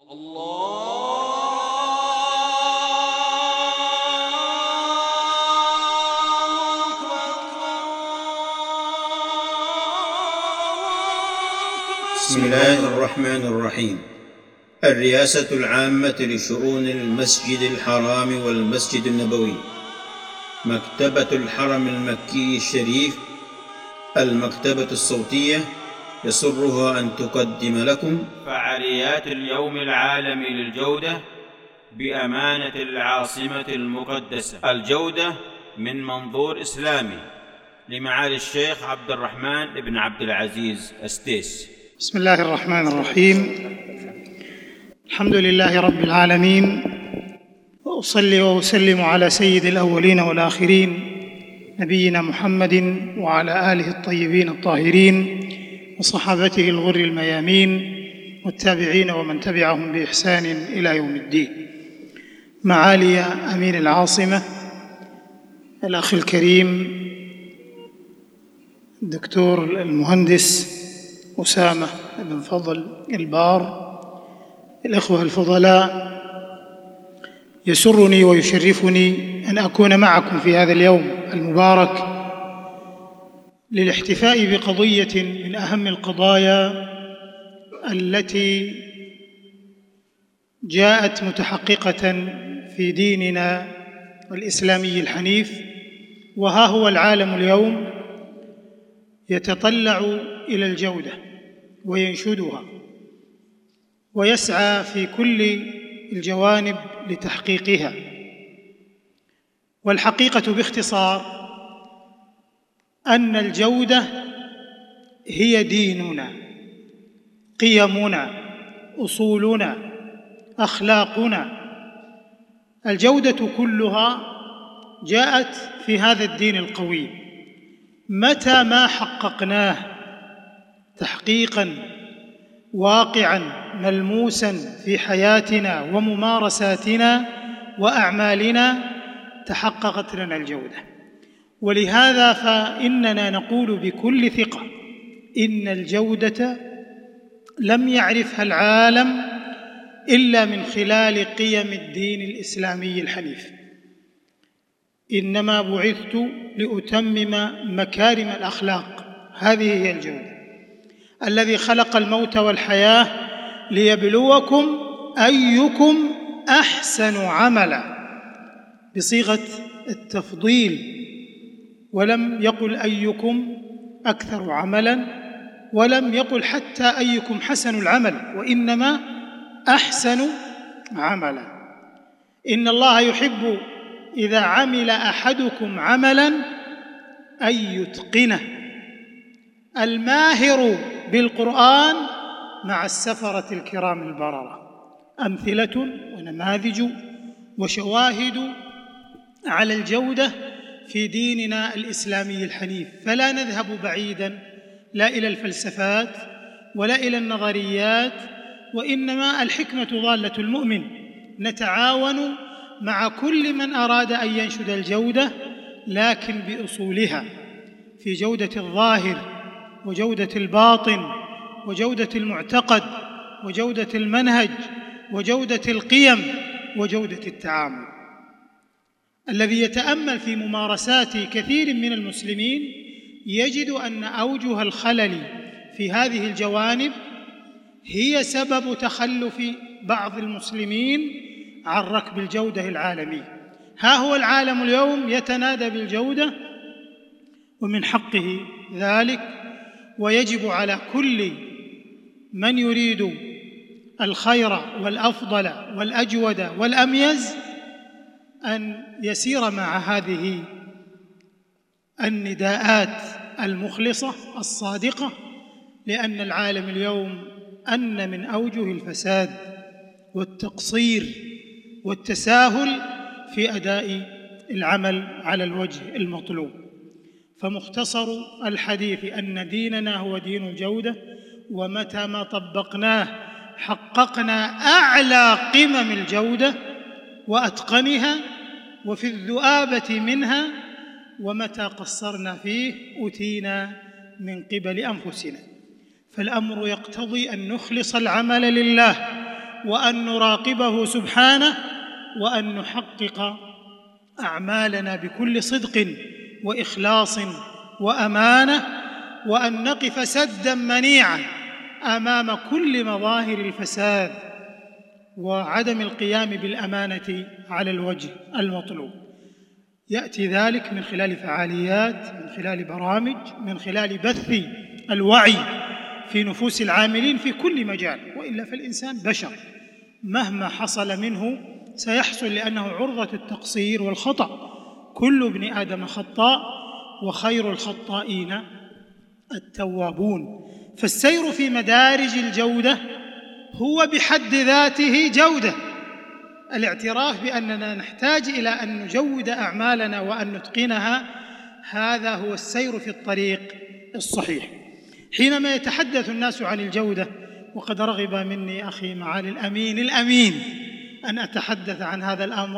بسم الله الرحمن الرحيم. الرئاسة العامة لشؤون المسجد الحرام والمسجد النبوي، مكتبة الحرم المكي الشريف، المكتبة الصوتية، يسرها أن تقدم لكم فعاليات اليوم العالمي للجودة بأمانة العاصمة المقدسة. الجودة من منظور إسلامي، لمعالي الشيخ عبد الرحمن بن عبد العزيز السديس. بسم الله الرحمن الرحيم. الحمد لله رب العالمين، وأصلي وأسلم على سيد الأولين والآخرين نبينا محمد وعلى آله الطيبين الطاهرين وصحابته الغر الميامين والتابعين ومن تبعهم بإحسان إلى يوم الدين. معالي أمين العاصمة الأخ الكريم الدكتور المهندس أسامة بن فضل البار، الإخوة الفضلاء، يسرني ويشرفني أن أكون معكم في هذا اليوم المبارك للاحتفاء بقضية من أهم القضايا التي جاءت متحققة في ديننا الإسلامي الحنيف. وها هو العالم اليوم يتطلع إلى الجودة وينشدها ويسعى في كل الجوانب لتحقيقها. والحقيقة باختصار أن الجودة هي ديننا، قيمنا، أصولنا، أخلاقنا. الجودة كلها جاءت في هذا الدين القويم. متى ما حققناه تحقيقاً واقعاً ملموساً في حياتنا وممارساتنا وأعمالنا تحققت لنا الجودة. ولهذا فإننا نقول بكل ثقة إن الجودة لم يعرفها العالم إلا من خلال قيم الدين الإسلامي الحنيف. إنما بعثت لأتمم مكارم الأخلاق، هذه هي الجودة. الذي خلق الموت والحياة ليبلوكم أيكم أحسن عملا، بصيغة التفضيل، ولم يقل أيكم أكثر عملا، ولم يقل حتى أيكم حسن العمل، وإنما أحسن عملا. إن الله يحب إذا عمل أحدكم عملا أن يتقنه. الماهر بالقرآن مع السفرة الكرام البررة. أمثلة ونماذج وشواهد على الجودة في ديننا الإسلامي الحنيف. فلا نذهب بعيداً، لا إلى الفلسفات ولا إلى النظريات، وإنما الحكمة ضالة المؤمن. نتعاون مع كل من أراد أن ينشد الجودة، لكن بأصولها، في جودة الظاهر وجودة الباطن وجودة المعتقد وجودة المنهج وجودة القيم وجودة التعامل. الذي يتأمل في ممارسات كثير من المسلمين يجد أن أوجه الخلل في هذه الجوانب هي سبب تخلف بعض المسلمين عن ركب الجودة العالمي. ها هو العالم اليوم يتنادى بالجودة، ومن حقه ذلك، ويجب على كل من يريد الخير والأفضل والأجود والأميز أن يسير مع هذه النداءات المخلصة الصادقة، لأن العالم اليوم أن من أوجه الفساد والتقصير والتساهل في أداء العمل على الوجه المطلوب. فمختصر الحديث أن ديننا هو دين الجودة، ومتى ما طبقناه حققنا أعلى قمم الجودة وأتقنها وفي الذؤابة منها، ومتى قصرنا فيه أتينا من قبل أنفسنا. فالأمر يقتضي أن نخلص العمل لله وأن نراقبه سبحانه، وأن نحقق أعمالنا بكل صدق وإخلاص وأمانة، وأن نقف سداً منيعاً أمام كل مظاهر الفساد وعدم القيام بالأمانة على الوجه المطلوب. يأتي ذلك من خلال فعاليات، من خلال برامج، من خلال بث الوعي في نفوس العاملين في كل مجال، وإلا فالإنسان بشر مهما حصل منه سيحصل، لأنه عرضة التقصير والخطأ. كل ابن آدم خطاء وخير الخطائين التوابون. فالسير في مدارج الجودة هو بحد ذاته جودة. الاعتراف بأننا نحتاج إلى أن نجود أعمالنا وأن نتقنها، هذا هو السير في الطريق الصحيح. حينما يتحدث الناس عن الجودة، وقد رغب مني أخي معالي الأمين أن أتحدث عن هذا الأمر،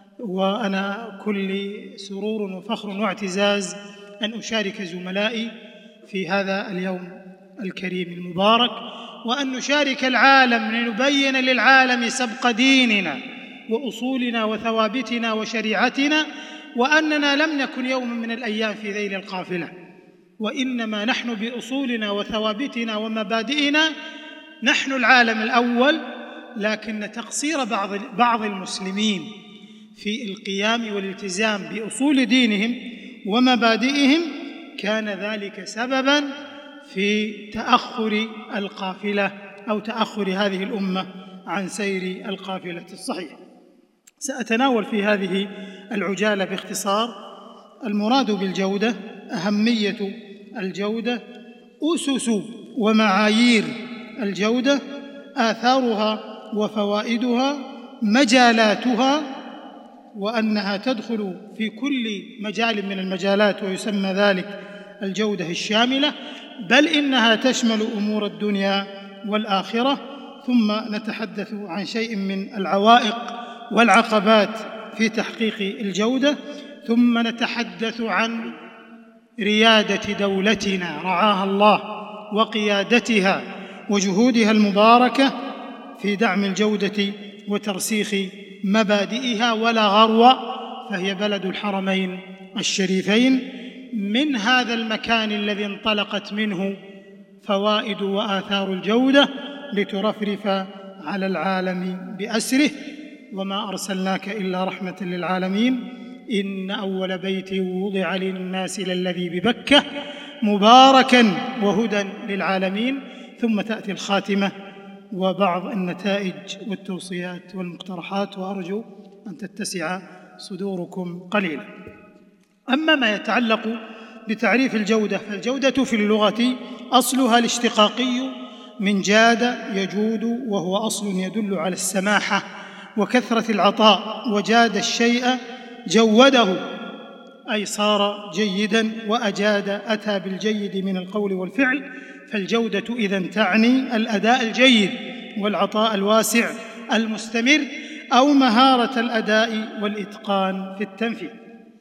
وأنا كل سرور وفخر واعتزاز أن أشارك زملائي في هذا اليوم الكريم المبارك، وأن نشارك العالم لنبين للعالم سبق ديننا وأصولنا وثوابتنا وشريعتنا، وأننا لم نكن يوم من الأيام في ذيل القافلة، وإنما نحن بأصولنا وثوابتنا ومبادئنا نحن العالم الأول. لكن تقصير بعض المسلمين في القيام والالتزام بأصول دينهم ومبادئهم كان ذلك سبباً في تأخر القافلة أو تأخر هذه الأمة عن سير القافلة الصحيح. سأتناول في هذه العجالة باختصار المراد بالجودة، أهمية الجودة، أسس ومعايير الجودة، آثارها وفوائدها، مجالاتها، وأنها تدخل في كل مجال من المجالات ويسمى ذلك الجودة الشاملة، بل إنها تشمل أمور الدنيا والآخرة. ثم نتحدث عن شيء من العوائق والعقبات في تحقيق الجودة، ثم نتحدث عن ريادة دولتنا رعاها الله وقيادتها وجهودها المباركة في دعم الجودة وترسيخ مبادئها ولا غرو، فهي بلد الحرمين الشريفين. من هذا المكان الذي انطلقت منه فوائد وآثار الجودة لترفرف على العالم بأسره. وما أرسلناك إلا رحمة للعالمين، إن أول بيت وضع للناس للذي ببكة مباركاً وهدى للعالمين. ثم تأتي الخاتمة وبعض النتائج والتوصيات والمقترحات، وأرجو أن تتسع صدوركم قليلاً. أما ما يتعلق بتعريف الجودة، فالجودة في اللغة أصلها الاشتقاقي من جاد يجود، وهو أصل يدل على السماحة وكثرة العطاء، وجاد الشيء جوده أي صار جيداً، وأجاد أتى بالجيد من القول والفعل. فالجودة إذن تعني الأداء الجيد والعطاء الواسع المستمر، أو مهارة الأداء والإتقان في التنفيذ.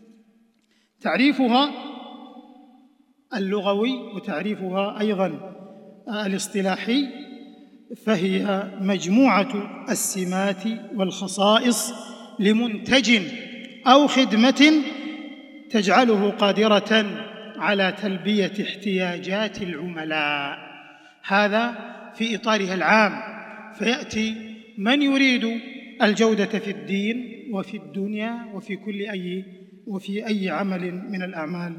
تعريفها اللغوي وتعريفها أيضاً الاصطلاحي، فهي مجموعة السمات والخصائص لمنتج أو خدمة تجعله قادرة على تلبية احتياجات العملاء، هذا في إطارها العام. فيأتي من يريد الجودة في الدين وفي الدنيا وفي أي عمل من الأعمال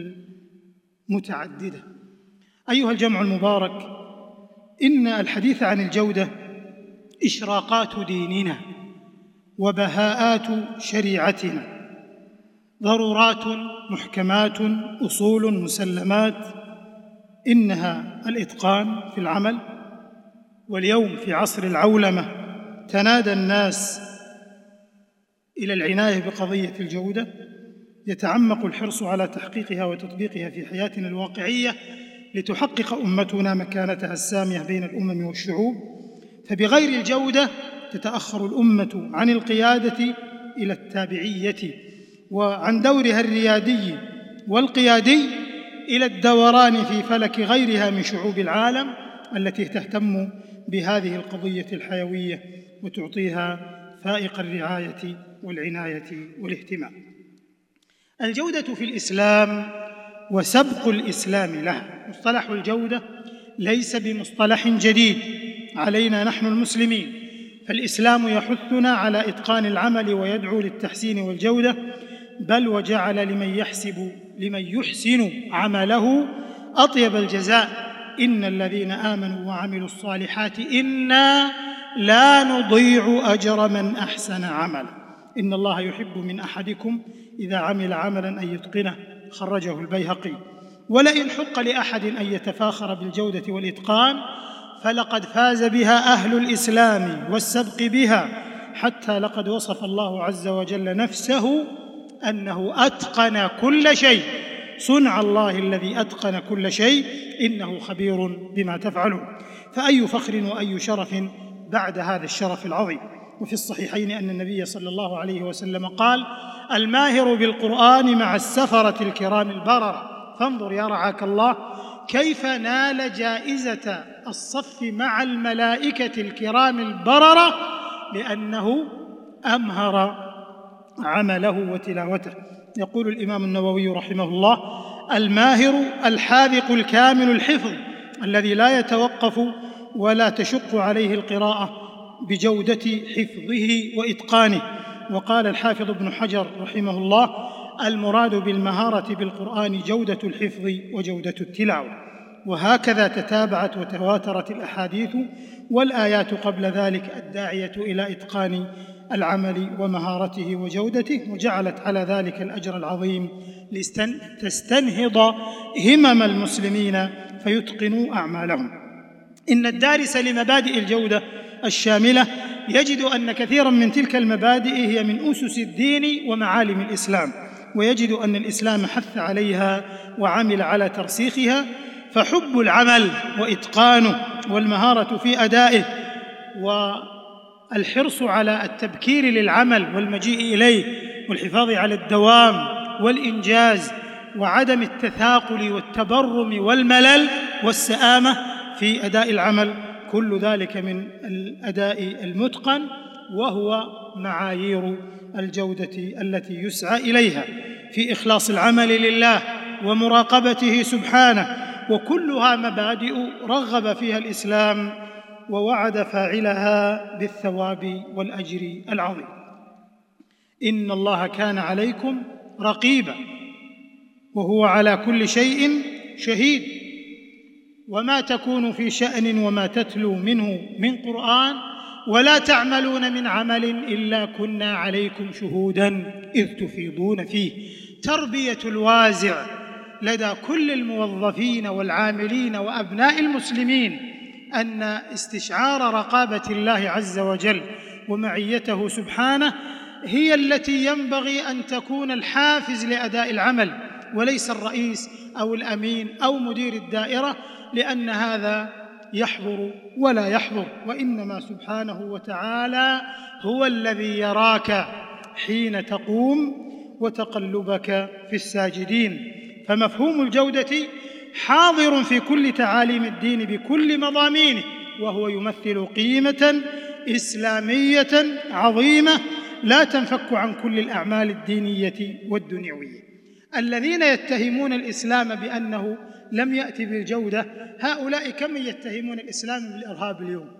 المتعددة. أيها الجمع المبارك، إن الحديث عن الجودة إشراقات ديننا وبهاءات شريعتنا، ضرورات محكمات، أصول مسلمات، إنها الإتقان في العمل. واليوم في عصر العولمة تنادى الناس إلى العناية بقضية الجودة، يتعمق الحرص على تحقيقها وتطبيقها في حياتنا الواقعية لتحقق أمتنا مكانتها السامية بين الأمم والشعوب. فبغير الجودة تتأخر الأمة عن القيادة إلى التابعية، وعن دورها الريادي والقيادي إلى الدوران في فلك غيرها من شعوب العالم التي تهتم بهذه القضية الحيوية وتعطيها فائق الرعاية والعناية والاهتمام. الجودة في الإسلام وسبق الإسلام لها. مصطلح الجودة ليس بمصطلح جديد علينا نحن المسلمين، فالإسلام يحثنا على إتقان العمل ويدعو للتحسين والجودة، بل وجعل لمن يحسن عمله أطيب الجزاء. إن الذين آمنوا وعملوا الصالحات إنا لا نضيع أجر من أحسن عملا. إن الله يحب من أحدكم إذا عمل عملا أن يتقنه، خرجه البيهقي. ولئن حق لأحد أن يتفاخر بالجودة والإتقان فلقد فاز بها أهل الإسلام والسبق بها، حتى لقد وصف الله عز وجل نفسه أنه أتقن كل شيء. صنع الله الذي أتقن كل شيء إنه خبير بما تفعلون. فأي فخر وأي شرف بعد هذا الشرف العظيم. وفي الصحيحين أن النبي صلى الله عليه وسلم قال: الماهر بالقرآن مع السفرة الكرام البررة. فانظر يا رعاك الله كيف نال جائزة الصف مع الملائكة الكرام البررة، لأنه أمهر عمله وتلاوته. يقول الإمام النووي رحمه الله: الماهر الحاذق الكامل الحفظ الذي لا يتوقف ولا تشق عليه القراءة بجودة حفظه وإتقانه. وقال الحافظ ابن حجر رحمه الله: المراد بالمهارة بالقرآن جودة الحفظ وجودة التلاوة. وهكذا تتابعت وتواترت الأحاديث والآيات قبل ذلك الداعية إلى إتقان العمل ومهارته وجودته، وجعلت على ذلك الأجر العظيم لتستنهض همم المسلمين فيتقنوا أعمالهم. إن الدارس لمبادئ الجودة الشاملة يجد أن كثيراً من تلك المبادئ هي من أسس الدين ومعالم الإسلام، ويجد أن الإسلام حث عليها وعمل على ترسيخها. فحب العمل وإتقانه والمهارة في أدائه والحرص على التبكير للعمل والمجيء إليه والحفاظ على الدوام والإنجاز وعدم التثاقل والتبرم والملل والسآمة في أداء العمل، كل ذلك من الأداء المتقن، وهو معايير الجودة التي يسعى إليها في إخلاص العمل لله ومراقبته سبحانه. وكلها مبادئ رغب فيها الإسلام ووعد فاعلها بالثواب والأجر العظيم. إن الله كان عليكم رقيبا وهو على كل شيء شهيد. وما تكون في شأن وما تتلو منه من قرآن ولا تعملون من عمل إلا كنا عليكم شهودا إذ تفيضون فيه. تربية الوازع لدى كل الموظفين والعاملين وأبناء المسلمين أن استشعار رقابة الله عز وجل ومعيته سبحانه هي التي ينبغي أن تكون الحافز لأداء العمل، وليس الرئيس أو الأمين أو مدير الدائرة، لأن هذا يحضر ولا يحضر، وإنما سبحانه وتعالى هو الذي يراك حين تقوم وتقلبك في الساجدين. فمفهوم الجودة حاضر في كل تعاليم الدين بكل مضامينه، وهو يمثل قيمة إسلامية عظيمة لا تنفك عن كل الأعمال الدينية والدنيوية. الذين يتهمون الإسلام بأنه لم يأتي بالجودة هؤلاء كم يتهمون الإسلام بالإرهاب اليوم،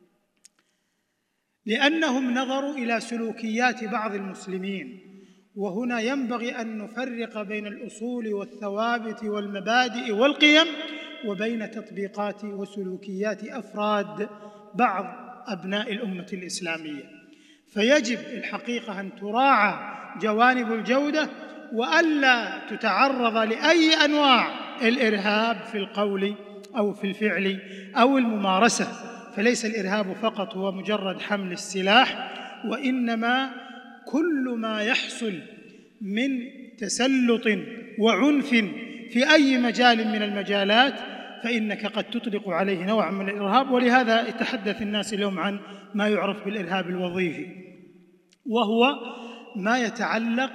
لأنهم نظروا إلى سلوكيات بعض المسلمين. وهنا ينبغي أن نفرق بين الأصول والثوابت والمبادئ والقيم وبين تطبيقات وسلوكيات أفراد بعض أبناء الأمة الإسلامية. فيجب الحقيقة أن تراعى جوانب الجودة وألا تتعرض لأي أنواع الإرهاب في القول أو في الفعل أو الممارسة. فليس الإرهاب فقط هو مجرد حمل السلاح، وإنما كل ما يحصل من تسلط وعنف في أي مجال من المجالات فإنك قد تطلق عليه نوع من الإرهاب. ولهذا يتحدث الناس اليوم عن ما يعرف بالإرهاب الوظيفي، وهو ما يتعلق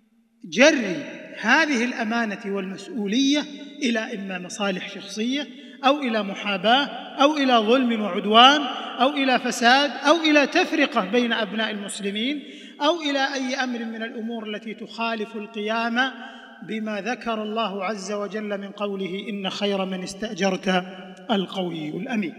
بجر هذه الأمانة والمسؤولية إلى إما مصالح شخصية أو إلى محاباة أو إلى ظلم وعدوان أو إلى فساد أو إلى تفرقة بين أبناء المسلمين أو إلى أي أمر من الأمور التي تخالف القيام بما ذكر الله عز وجل من قوله: إن خير من استأجرت القوي الأمين.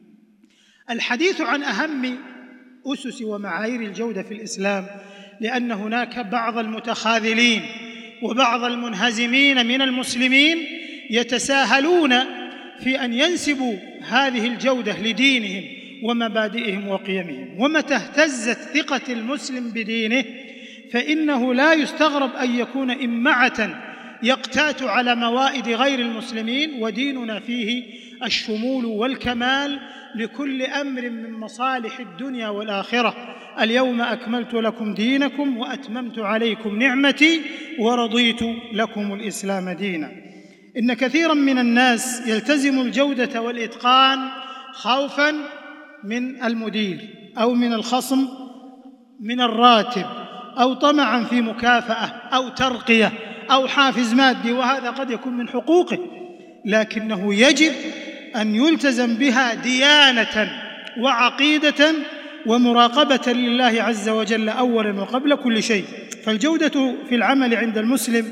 الحديث عن أهم أسس ومعايير الجودة في الإسلام، لأن هناك بعض المتخاذلين وبعض المنهزمين من المسلمين يتساهلون في أن ينسبوا هذه الجودة لدينهم ومبادئهم وقيمهم. ومتى اهتزت ثقة المسلم بدينه فإنه لا يستغرب أن يكون إمعة يقتات على موائد غير المسلمين، وديننا فيه الشمول والكمال لكل أمر من مصالح الدنيا والآخرة. اليوم أكملت لكم دينكم وأتممت عليكم نعمتي ورضيت لكم الإسلام دينا. إن كثيرا من الناس يلتزم الجودة والإتقان خوفا من المدير أو من الخصم من الراتب أو طمعا في مكافأة أو ترقية أو حافز مادي، وهذا قد يكون من حقوقه، لكنه يجب أن يلتزم بها ديانة وعقيدة ومراقبة لله عز وجل أولا وقبل كل شيء. فالجودة في العمل عند المسلم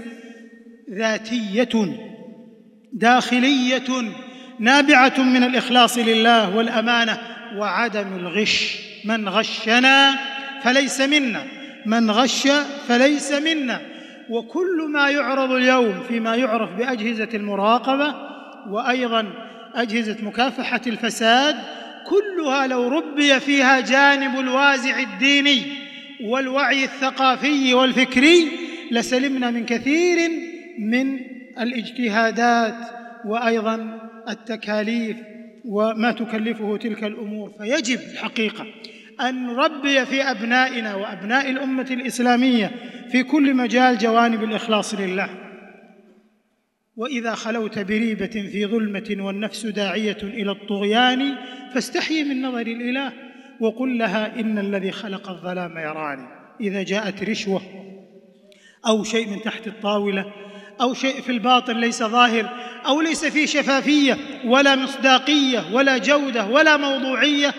ذاتية داخلية نابعة من الإخلاص لله والأمانة وعدم الغش. من غشنا فليس منا، من غش فليس منا. وكل ما يعرض اليوم فيما يعرف بأجهزة المراقبة وأيضا أجهزة مكافحة الفساد، كلها لو ربي فيها جانب الوازع الديني والوعي الثقافي والفكري لسلمنا من كثير من الاجتهادات وأيضا التكاليف وما تكلفه تلك الأمور. فيجب الحقيقة أن نربي في أبنائنا وأبناء الأمة الإسلامية في كل مجال جوانب الإخلاص لله. وإذا خلوت بريبة في ظلمة والنفس داعية إلى الطغيان فاستحي من نظر الإله وقل لها إن الذي خلق الظلام يراني. إذا جاءت رشوة أو شيء من تحت الطاولة أو شيء في الباطن ليس ظاهر أو ليس فيه شفافية ولا مصداقية ولا جودة ولا موضوعية،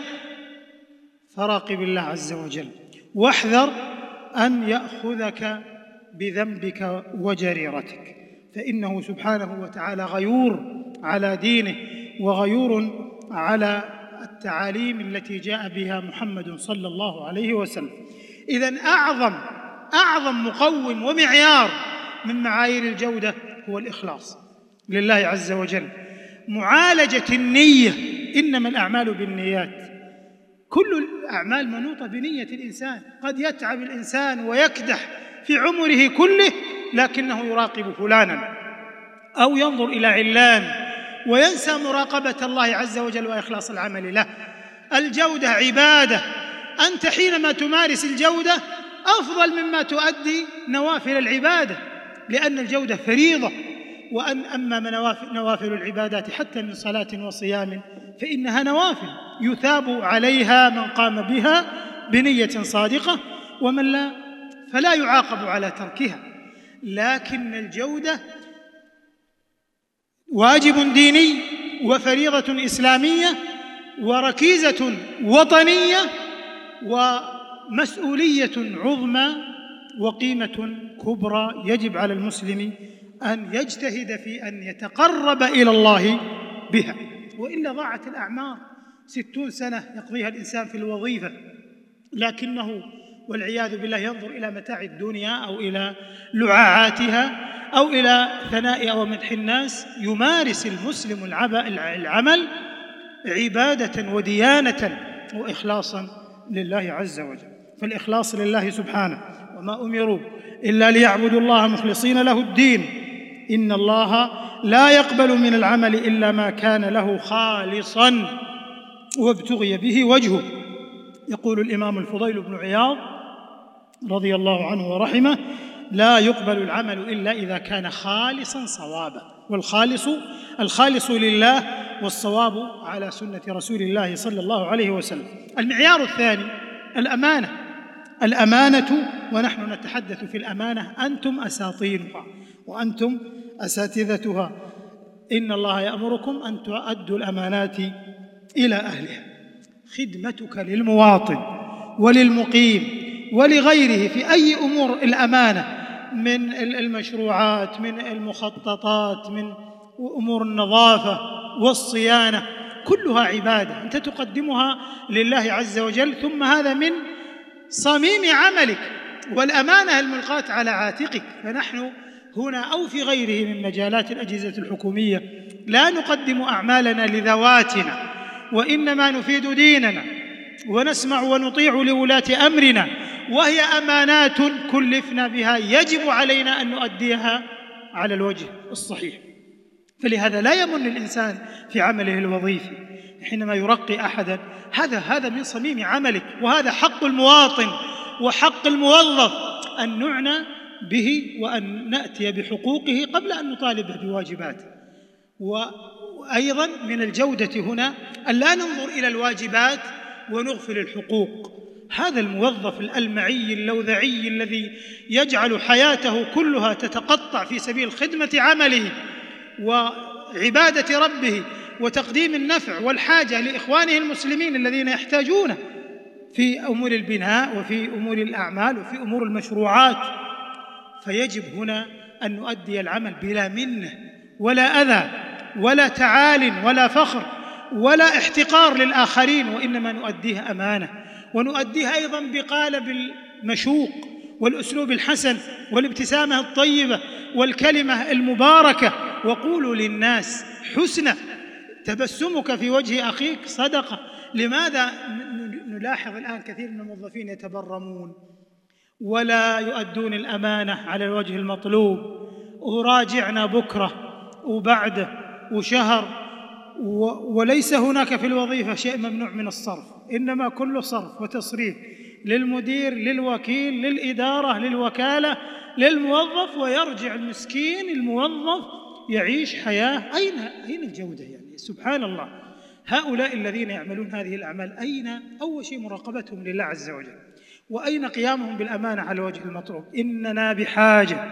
فراقب الله عز وجل واحذر أن يأخذك بذنبك وجريرتك، فإنه سبحانه وتعالى غيور على دينه وغيور على التعاليم التي جاء بها محمد صلى الله عليه وسلم. إذن أعظم مقوم ومعيار من معايير الجودة هو الإخلاص لله عز وجل. معالجة النية، إنما الأعمال بالنيات، كل الأعمال منوطة بنية الإنسان. قد يتعب الإنسان ويكدح في عمره كله لكنه يراقب فلانا أو ينظر إلى علان وينسى مراقبة الله عز وجل وإخلاص العمل له. الجودة عبادة، أنت حينما تمارس الجودة أفضل مما تؤدي نوافل العبادة، لأن الجودة فريضة. أما نوافل العبادات حتى من صلاة وصيام فإنها نوافل يثاب عليها من قام بها بنية صادقة، ومن لا فلا يعاقب على تركها. لكن الجودة واجب ديني وفريضة إسلامية وركيزة وطنية ومسؤولية عظمى وقيمة كبرى يجب على المسلم أن يجتهد في أن يتقرب إلى الله بها، وإلا ضاعت الأعمار. 60 سنة يقضيها الإنسان في الوظيفة لكنه والعياذ بالله ينظر إلى متاع الدنيا أو إلى لعاعاتها أو إلى ثناء أو مدح الناس. يمارس المسلم العمل عبادة وديانة وإخلاصا لله عز وجل. فالإخلاص لله سبحانه، وما أمروا إلا ليعبدوا الله مخلصين له الدين، إن الله لا يقبل من العمل إلا ما كان له خالصا وابتغي به وجهه. يقول الإمام الفضيل بن عياض رضي الله عنه ورحمه: لا يقبل العمل إلا إذا كان خالصا صوابا. الخالص لله والصواب على سنة رسول الله صلى الله عليه وسلم. المعيار الثاني الأمانة، ونحن نتحدث في الأمانة، أنتم أساطينها وأنتم أساتذتها. إن الله يأمركم أن تؤدوا الأمانات إلى أهلها. خدمتك للمواطن وللمقيم ولغيره في أي أمور الأمانة، من المشروعات، من المخططات، من أمور النظافة والصيانة، كلها عبادة أنت تقدمها لله عز وجل، ثم هذا من صميم عملك والأمانة الملقاة على عاتقك. فنحن هنا أو في غيره من مجالات الأجهزة الحكومية لا نقدم أعمالنا لذواتنا، وإنما نفيد ديننا ونسمع ونطيع لولاة أمرنا، وهي أمانات كلفنا بها يجب علينا أن نؤديها على الوجه الصحيح. فلهذا لا يمن الإنسان في عمله الوظيفي حينما يرقي أحدا، هذا من صميم عملك، وهذا حق المواطن وحق الموظف أن نعنى به وأن نأتي بحقوقه قبل أن نطالبه بواجباته. وأيضا من الجودة هنا أن لا ننظر إلى الواجبات ونغفل الحقوق. هذا الموظف الألمعي اللوذعي الذي يجعل حياته كلها تتقطع في سبيل خدمة عمله وعبادة ربه وتقديم النفع والحاجة لإخوانه المسلمين الذين يحتاجونه في أمور البناء وفي أمور الأعمال وفي أمور المشروعات، فيجب هنا أن نؤدي العمل بلا منة ولا أذى ولا تعال ولا فخر ولا احتقار للآخرين، وإنما نؤديها أمانة، ونؤديها أيضا بقالب المشوق والأسلوب الحسن والابتسامة الطيبة والكلمة المباركة. وقولوا للناس حسنى، تبسمك في وجه أخيك صدقة. لماذا نلاحظ الآن كثير من الموظفين يتبرمون ولا يؤدون الأمانة على الوجه المطلوب، وراجعنا بكرة وبعده وشهر، وليس هناك في الوظيفة شيء ممنوع من الصرف، إنما كله صرف وتصريف للمدير للوكيل للإدارة للوكالة للموظف، ويرجع المسكين الموظف يعيش حياة. أين الجودة؟ يعني سبحان الله، هؤلاء الذين يعملون هذه الأعمال أين أول شيء مراقبتهم لله عز وجل، وأين قيامهم بالأمانة على وجه المطلوب؟ إننا بحاجة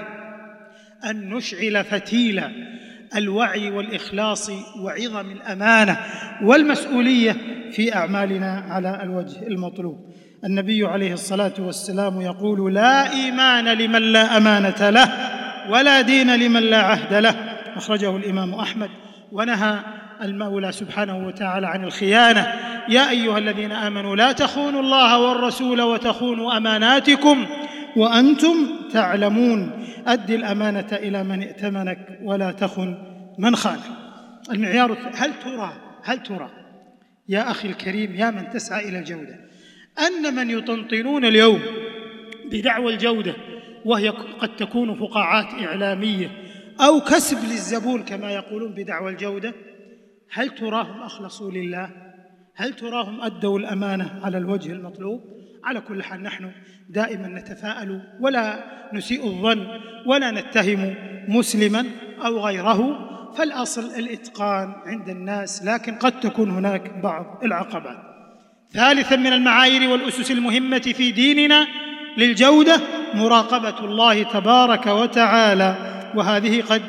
أن نشعل فتيل الوعي والإخلاص وعظم الأمانة والمسؤولية في أعمالنا على الوجه المطلوب. النبي عليه الصلاة والسلام يقول: لا إيمان لمن لا أمانة له، ولا دين لمن لا عهد له. أخرجه الإمام أحمد. ونهى المولى سبحانه وتعالى عن الخيانة: يا أيها الذين آمنوا لا تخونوا الله والرسول وتخونوا أماناتكم وأنتم تعلمون. أد الأمانة إلى من ائتمنك ولا تخن من خانك. المعيار هل ترى يا أخي الكريم، يا من تسعى إلى الجودة، أن من يطنطنون اليوم بدعوى الجودة، وهي قد تكون فقاعات إعلامية أو كسب للزبون كما يقولون بدعوى الجودة، هل تراهم أخلصوا لله؟ هل تراهم أدوا الأمانة على الوجه المطلوب؟ على كل حال نحن دائما نتفاءل ولا نسيء الظن ولا نتهم مسلما أو غيره، فالأصل الإتقان عند الناس، لكن قد تكون هناك بعض العقبات. ثالثا من المعايير والأسس المهمة في ديننا للجودة مراقبة الله تبارك وتعالى، وهذه قد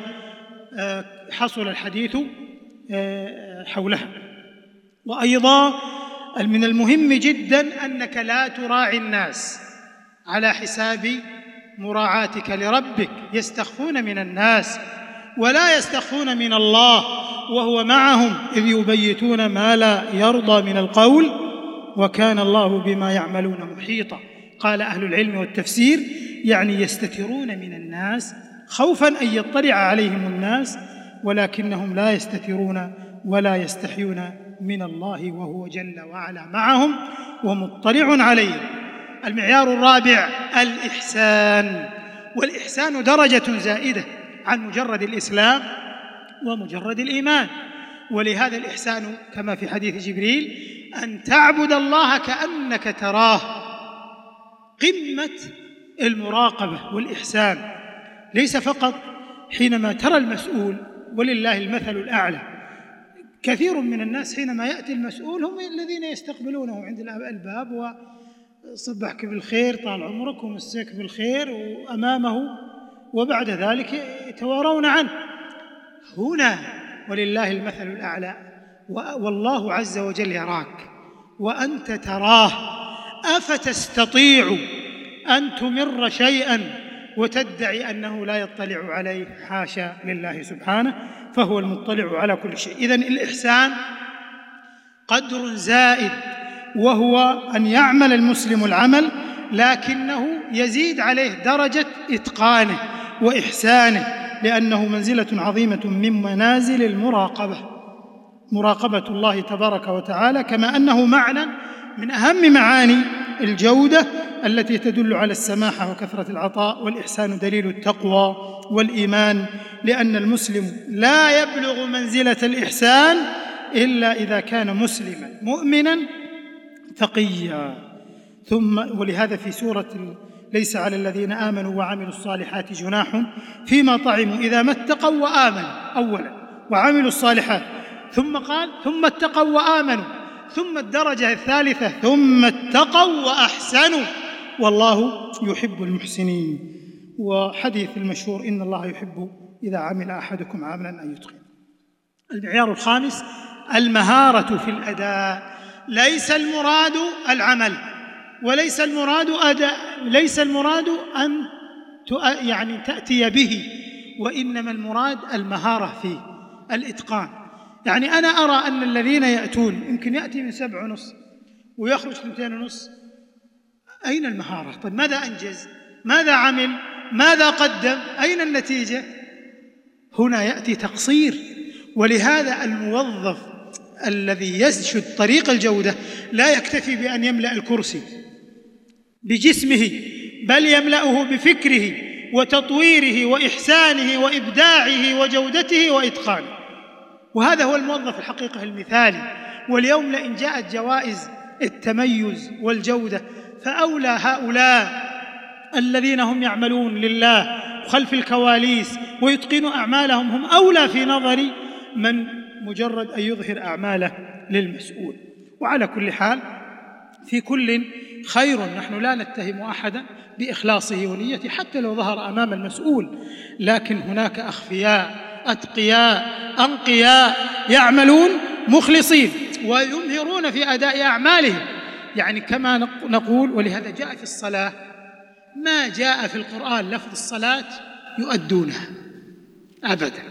حصل الحديث حولها. وأيضا من المهم جدا أنك لا تراعي الناس على حساب مراعاتك لربك. يستخفون من الناس ولا يستخفون من الله، وهو معهم إذ يبيتون ما لا يرضى من القول، وكان الله بما يعملون محيطا. قال أهل العلم والتفسير يعني يستترون من الناس خوفا أن يطلع عليهم الناس، ولكنهم لا يستترون ولا يستحيون من الله، وهو جل وعلا معهم ومطلع عليهم. المعيار الرابع الإحسان. والإحسان درجة زائدة عن مجرد الإسلام ومجرد الإيمان. ولهذا الإحسان كما في حديث جبريل أن تعبد الله كأنك تراه. قمة المراقبة والإحسان ليس فقط حينما ترى المسؤول، ولله المثل الأعلى. كثير من الناس حينما يأتي المسؤول هم الذين يستقبلونه عند الباب وصبحك بالخير طال عمرك ومسك بالخير وأمامه، وبعد ذلك يتوارون عنه. ولله المثل الأعلى، والله عز وجل يراك وأنت تراه، أفتستطيع أن تمر شيئا وتدعي أنه لا يطلع عليه؟ حاشا لله سبحانه، فهو المطلع على كل شيء. إذن الإحسان قدر زائد، وهو أن يعمل المسلم العمل لكنه يزيد عليه درجة إتقانه وإحسانه، لأنه منزلة عظيمة من منازل المراقبة، مراقبة الله تبارك وتعالى، كما أنه معنى من أهم معاني الجودة التي تدل على السماحة وكثرة العطاء. والإحسان دليل التقوى والإيمان، لأن المسلم لا يبلغ منزلة الإحسان إلا إذا كان مسلما مؤمنا تقيا. ولهذا في سورة ليس على الذين آمنوا وعملوا الصالحات جناح فيما طعموا إذا ما اتقوا وآمنوا أولا وعملوا الصالحات، ثم قال ثم اتقوا وآمنوا، ثم الدرجة الثالثة ثم اتقوا وأحسنوا والله يحب المحسنين. وحديث المشهور إن الله يحب إذا عمل أحدكم عملا أن يتقن. المعيار الخامس المهارة في الأداء. ليس المراد العمل، وليس المراد أداء، ليس المراد أن يعني تأتي به، وإنما المراد المهارة فيه، الإتقان. يعني أنا أرى أن الذين يأتون يمكن يأتي من 7:30 ويخرج 2:30، أين المهارة؟ طيب ماذا أنجز؟ ماذا عمل؟ ماذا قدم؟ أين النتيجة؟ هنا يأتي تقصير. ولهذا الموظف الذي يسجد طريق الجودة لا يكتفي بأن يملأ الكرسي بجسمه، بل يملأه بفكره وتطويره وإحسانه وإبداعه وجودته وإتقانه. وهذا هو الموظف الحقيقة المثالي. واليوم لئن جاءت جوائز التميز والجودة، فأولى هؤلاء الذين هم يعملون لله خلف الكواليس ويتقنوا أعمالهم، هم أولى في نظري من مجرد أن يظهر أعماله للمسؤول. وعلى كل حال في كل خير، نحن لا نتهم أحدا بإخلاصه ونيته حتى لو ظهر أمام المسؤول، لكن هناك أخفياء أتقياء أنقياء يعملون مخلصين ويمهرون في أداء أعمالهم. يعني كما نقول، ولهذا جاء في الصلاة ما جاء في القرآن لفظ الصلاة يؤدونها أبدا.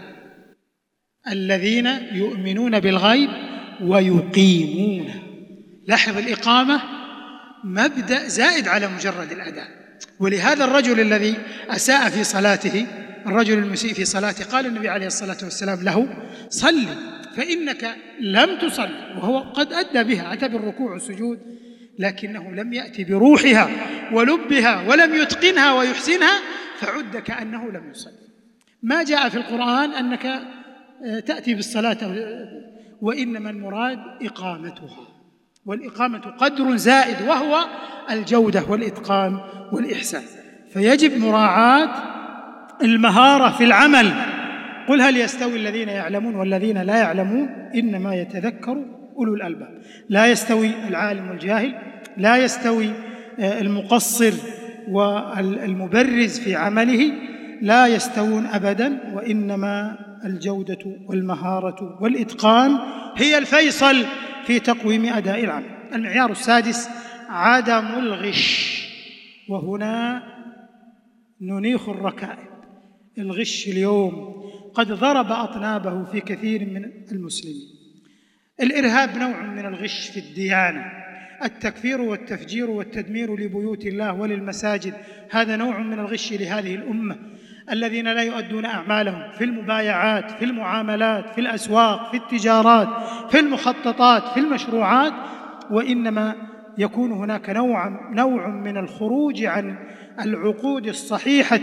الذين يؤمنون بالغيب ويقيمون. لاحظ الإقامة مبدأ زائد على مجرد الأداء. ولهذا الرجل الذي أساء في صلاته، الرجل المسيء في صلاته، قال النبي عليه الصلاة والسلام له صل فإنك لم تصل، وهو قد أدى بها، أتى بالركوع والسجود، لكنه لم يأتي بروحها ولبها ولم يتقنها ويحسنها، فعد كأنه لم يصل. ما جاء في القرآن أنك تأتي بالصلاة، وإنما المراد إقامتها، والإقامة قدر زائد وهو الجودة والإتقان والإحسان. فيجب مراعاة المهارة في العمل. قل هل يستوي الذين يعلمون والذين لا يعلمون إنما يتذكر أولو الألباب. لا يستوي العالم والجاهل، لا يستوي المقصر والمبرز في عمله، لا يستوون أبدا، وإنما الجودة والمهارة والإتقان هي الفيصل في تقويم أداء العمل. المعيار السادس عدم الغش، وهنا ننيخ الركائب. الغش اليوم قد ضرب أطنابه في كثير من المسلمين. الإرهاب نوع من الغش في الديانة، التكفير والتفجير والتدمير لبيوت الله وللمساجد، هذا نوع من الغش لهذه الأمة. الذين لا يؤدون أعمالهم في المبايعات، في المعاملات، في الأسواق، في التجارات، في المخططات، في المشروعات، وإنما يكون هناك نوع من الخروج عن العقود الصحيحة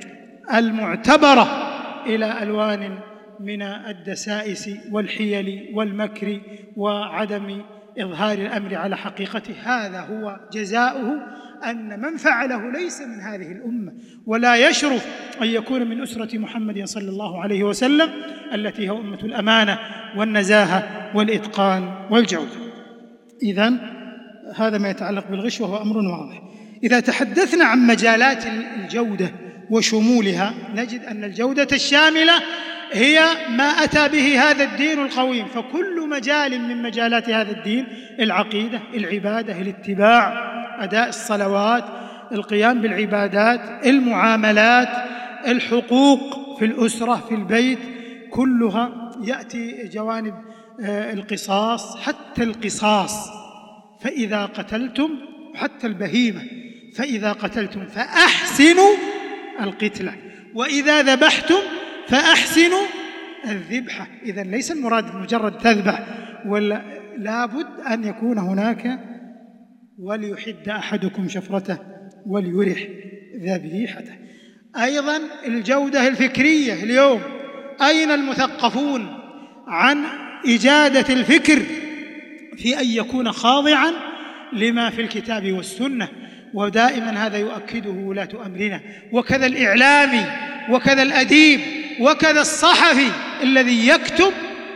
المعتبرة إلى ألوان من الدسائس والحيل والمكر وعدم إظهار الأمر على حقيقته. هذا هو جزاؤه، أن من فعله ليس من هذه الأمة، ولا يشرف أن يكون من أسرة محمد صلى الله عليه وسلم التي هي أمة الأمانة والنزاهة والإتقان والجودة. إذن هذا ما يتعلق بالغش، وهو أمر واضح. إذا تحدثنا عن مجالات الجودة وشمولها، نجد أن الجودة الشاملة هي ما أتى به هذا الدين القويم. فكل مجال من مجالات هذا الدين، العقيدة، العبادة، الاتباع، أداء الصلوات، القيام بالعبادات، المعاملات، الحقوق في الأسرة، في البيت، كلها يأتي جوانب القصاص، حتى القصاص فإذا قتلتم، حتى البهيمة فإذا قتلتم فأحسنوا القتلة، وإذا ذبحتم فأحسنوا الذبحة. إذن ليس المراد مجرد تذبح، ولا لابد أن يكون هناك وليحد أحدكم شفرته وليرح ذبيحته. أيضا الجودة الفكرية اليوم، أين المثقفون عن إجادة الفكر في أن يكون خاضعا لما في الكتاب والسنة؟ ودائما هذا يؤكده ولاة أمرنا، وكذا الإعلامي، وكذا الأديب، وكذا الصحفي الذي يكتب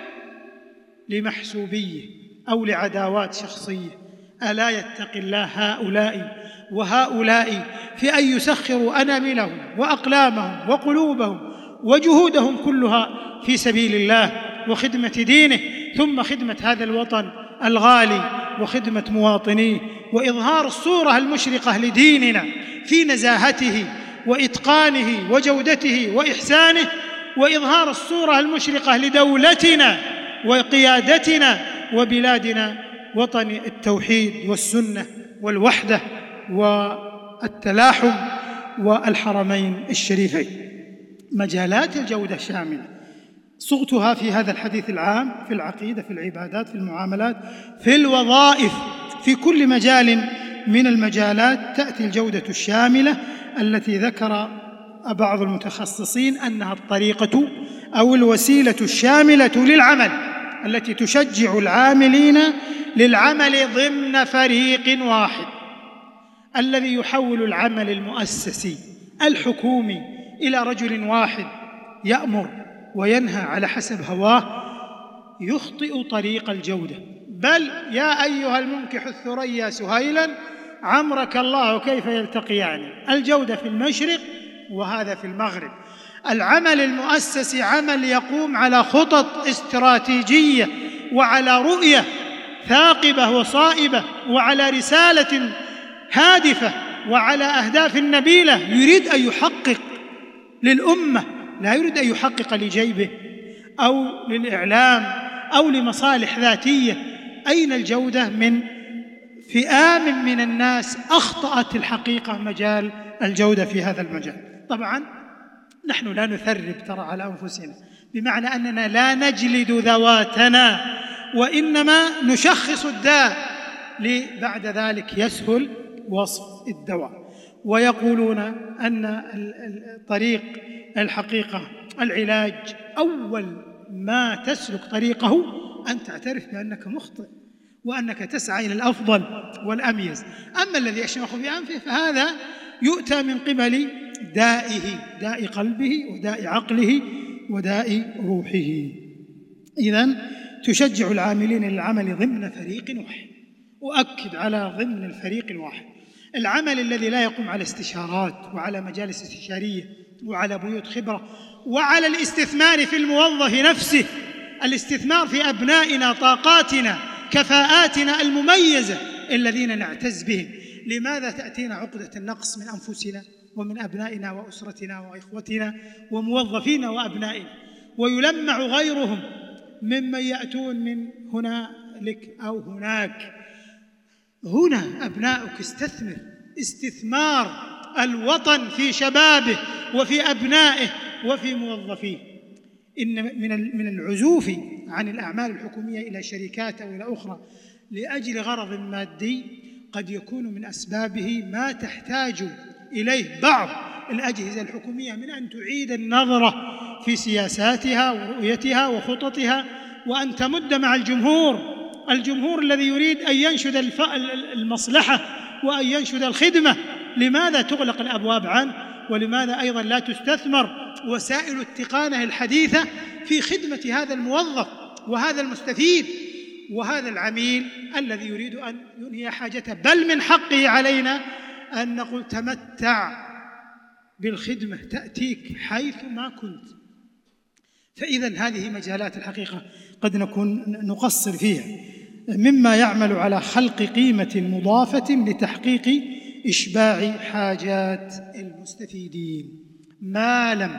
لمحسوبية أو لعداوات شخصية. ألا يتقي الله هؤلاء وهؤلاء في أن يسخروا أناملهم وأقلامهم وقلوبهم وجهودهم كلها في سبيل الله وخدمة دينه، ثم خدمة هذا الوطن الغالي وخدمة مواطنيه، وإظهار الصورة المشرقة لديننا في نزاهته وإتقانه وجودته وإحسانه، وإظهار الصورة المشرقة لدولتنا وقيادتنا وبلادنا، وطن التوحيد والسنة والوحدة والتلاحم والحرمين الشريفين. مجالات الجودة شاملة، صغتها في هذا الحديث العام، في العقيدة، في العبادات، في المعاملات، في الوظائف، في كل مجال من المجالات تأتي الجودة الشاملة التي ذكر بعض المتخصصين أنها الطريقة أو الوسيلة الشاملة للعمل التي تشجع العاملين للعمل ضمن فريق واحد، الذي يحول العمل المؤسسي الحكومي إلى رجل واحد يأمر وينهى على حسب هواه، يخطئ طريق الجودة. بل يا أيها المنكح الثريا سهيلا عمرك الله كيف يلتقيان، الجودة في المشرق وهذا في المغرب. العمل المؤسسي عمل يقوم على خطط استراتيجية وعلى رؤية ثاقبة وصائبة وعلى رسالة هادفة وعلى أهداف نبيلة، يريد أن يحقق للأمة، لا يريد أن يحقق لجيبه أو للإعلام أو لمصالح ذاتية. أين الجودة من فئام من الناس أخطأت الحقيقة مجال الجودة في هذا المجال؟ طبعا نحن لا نثرب ترى على أنفسنا، بمعنى أننا لا نجلد ذواتنا، وإنما نشخص الداء بعد ذلك يسهل وصف الدواء. ويقولون أن طريق الحقيقة العلاج أول ما تسلك طريقه أن تعترف بأنك مخطئ وأنك تسعى إلى الأفضل والأميز. أما الذي يشمخ بأنفه فهذا يؤتى من قبل دائه، داء قلبه وداء عقله وداء روحه. إذن تشجع العاملين للعمل ضمن فريق واحد، أؤكد على ضمن الفريق الواحد. العمل الذي لا يقوم على استشارات وعلى مجالس استشارية وعلى بيوت خبرة وعلى الاستثمار في الموظف نفسه، الاستثمار في أبنائنا، طاقاتنا، كفاءاتنا المميزة الذين نعتز بهم. لماذا تأتينا عقدة النقص من أنفسنا ومن أبنائنا وأسرتنا وإخوتنا وموظفينا وأبنائنا، ويلمع غيرهم ممن يأتون من هنالك أو هناك؟ هنا أبنائك استثمر استثمار الوطن في شبابه وفي أبنائه وفي موظفيه. إن من العزوف عن الأعمال الحكومية إلى شركات أو إلى أخرى لأجل غرض مادي قد يكون من أسبابه ما تحتاج إليه بعض الأجهزة الحكومية من أن تعيد النظرة في سياساتها ورؤيتها وخططها، وأن تمد مع الجمهور الذي يريد أن ينشد المصلحة وأن ينشد الخدمة. لماذا تغلق الأبواب عنه؟ ولماذا أيضا لا تستثمر وسائل التقانة الحديثة في خدمة هذا الموظف وهذا المستفيد وهذا العميل الذي يريد أن ينهي حاجته؟ بل من حقه علينا أن نقول تمتع بالخدمة، تأتيك حيث ما كنت. فإذن هذه مجالات الحقيقة قد نكون نقصر فيها، مما يعمل على خلق قيمة مضافة لتحقيق إشباع حاجات المستفيدين. ما لم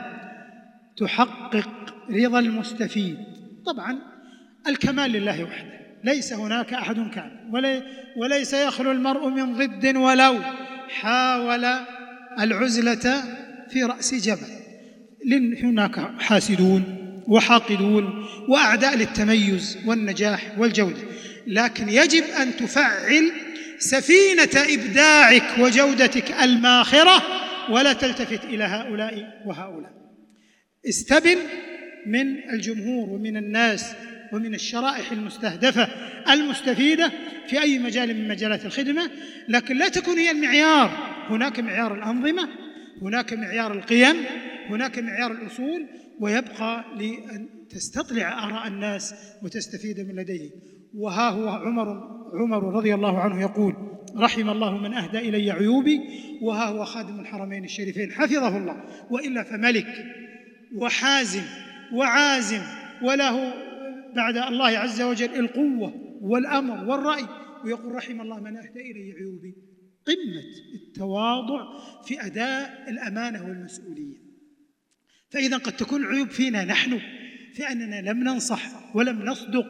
تحقق رضا المستفيد، طبعا الكمال لله وحده، ليس هناك أحد كامل، وليس يخلو المرء من ضد ولو حاول العزلة في رأس جبل، لأن هناك حاسدون وحاقدون وأعداء للتميز والنجاح والجودة، لكن يجب أن تفعل سفينة إبداعك وجودتك الماخرة ولا تلتفت إلى هؤلاء وهؤلاء. استبن من الجمهور ومن الناس ومن الشرائح المستهدفة المستفيدة في أي مجال من مجالات الخدمة، لكن لا تكون هي المعيار. هناك معيار الأنظمة، هناك معيار القيم، هناك معيار الأصول، ويبقى لأن تستطلع آراء الناس وتستفيد من لديه. وها هو عمر رضي الله عنه يقول: رحم الله من أهدى إلي عيوبي، وها هو خادم الحرمين الشريفين حفظه الله، وإلا فملك وحازم وعازم، وله بعد الله عز وجل القوة والأمر والرأي، ويقول: رحم الله من أهدى إلي عيوبي. قمة التواضع في أداء الأمانة والمسؤولية. فإذا قد تكون العيوب فينا نحن، في أننا لم ننصح ولم نصدق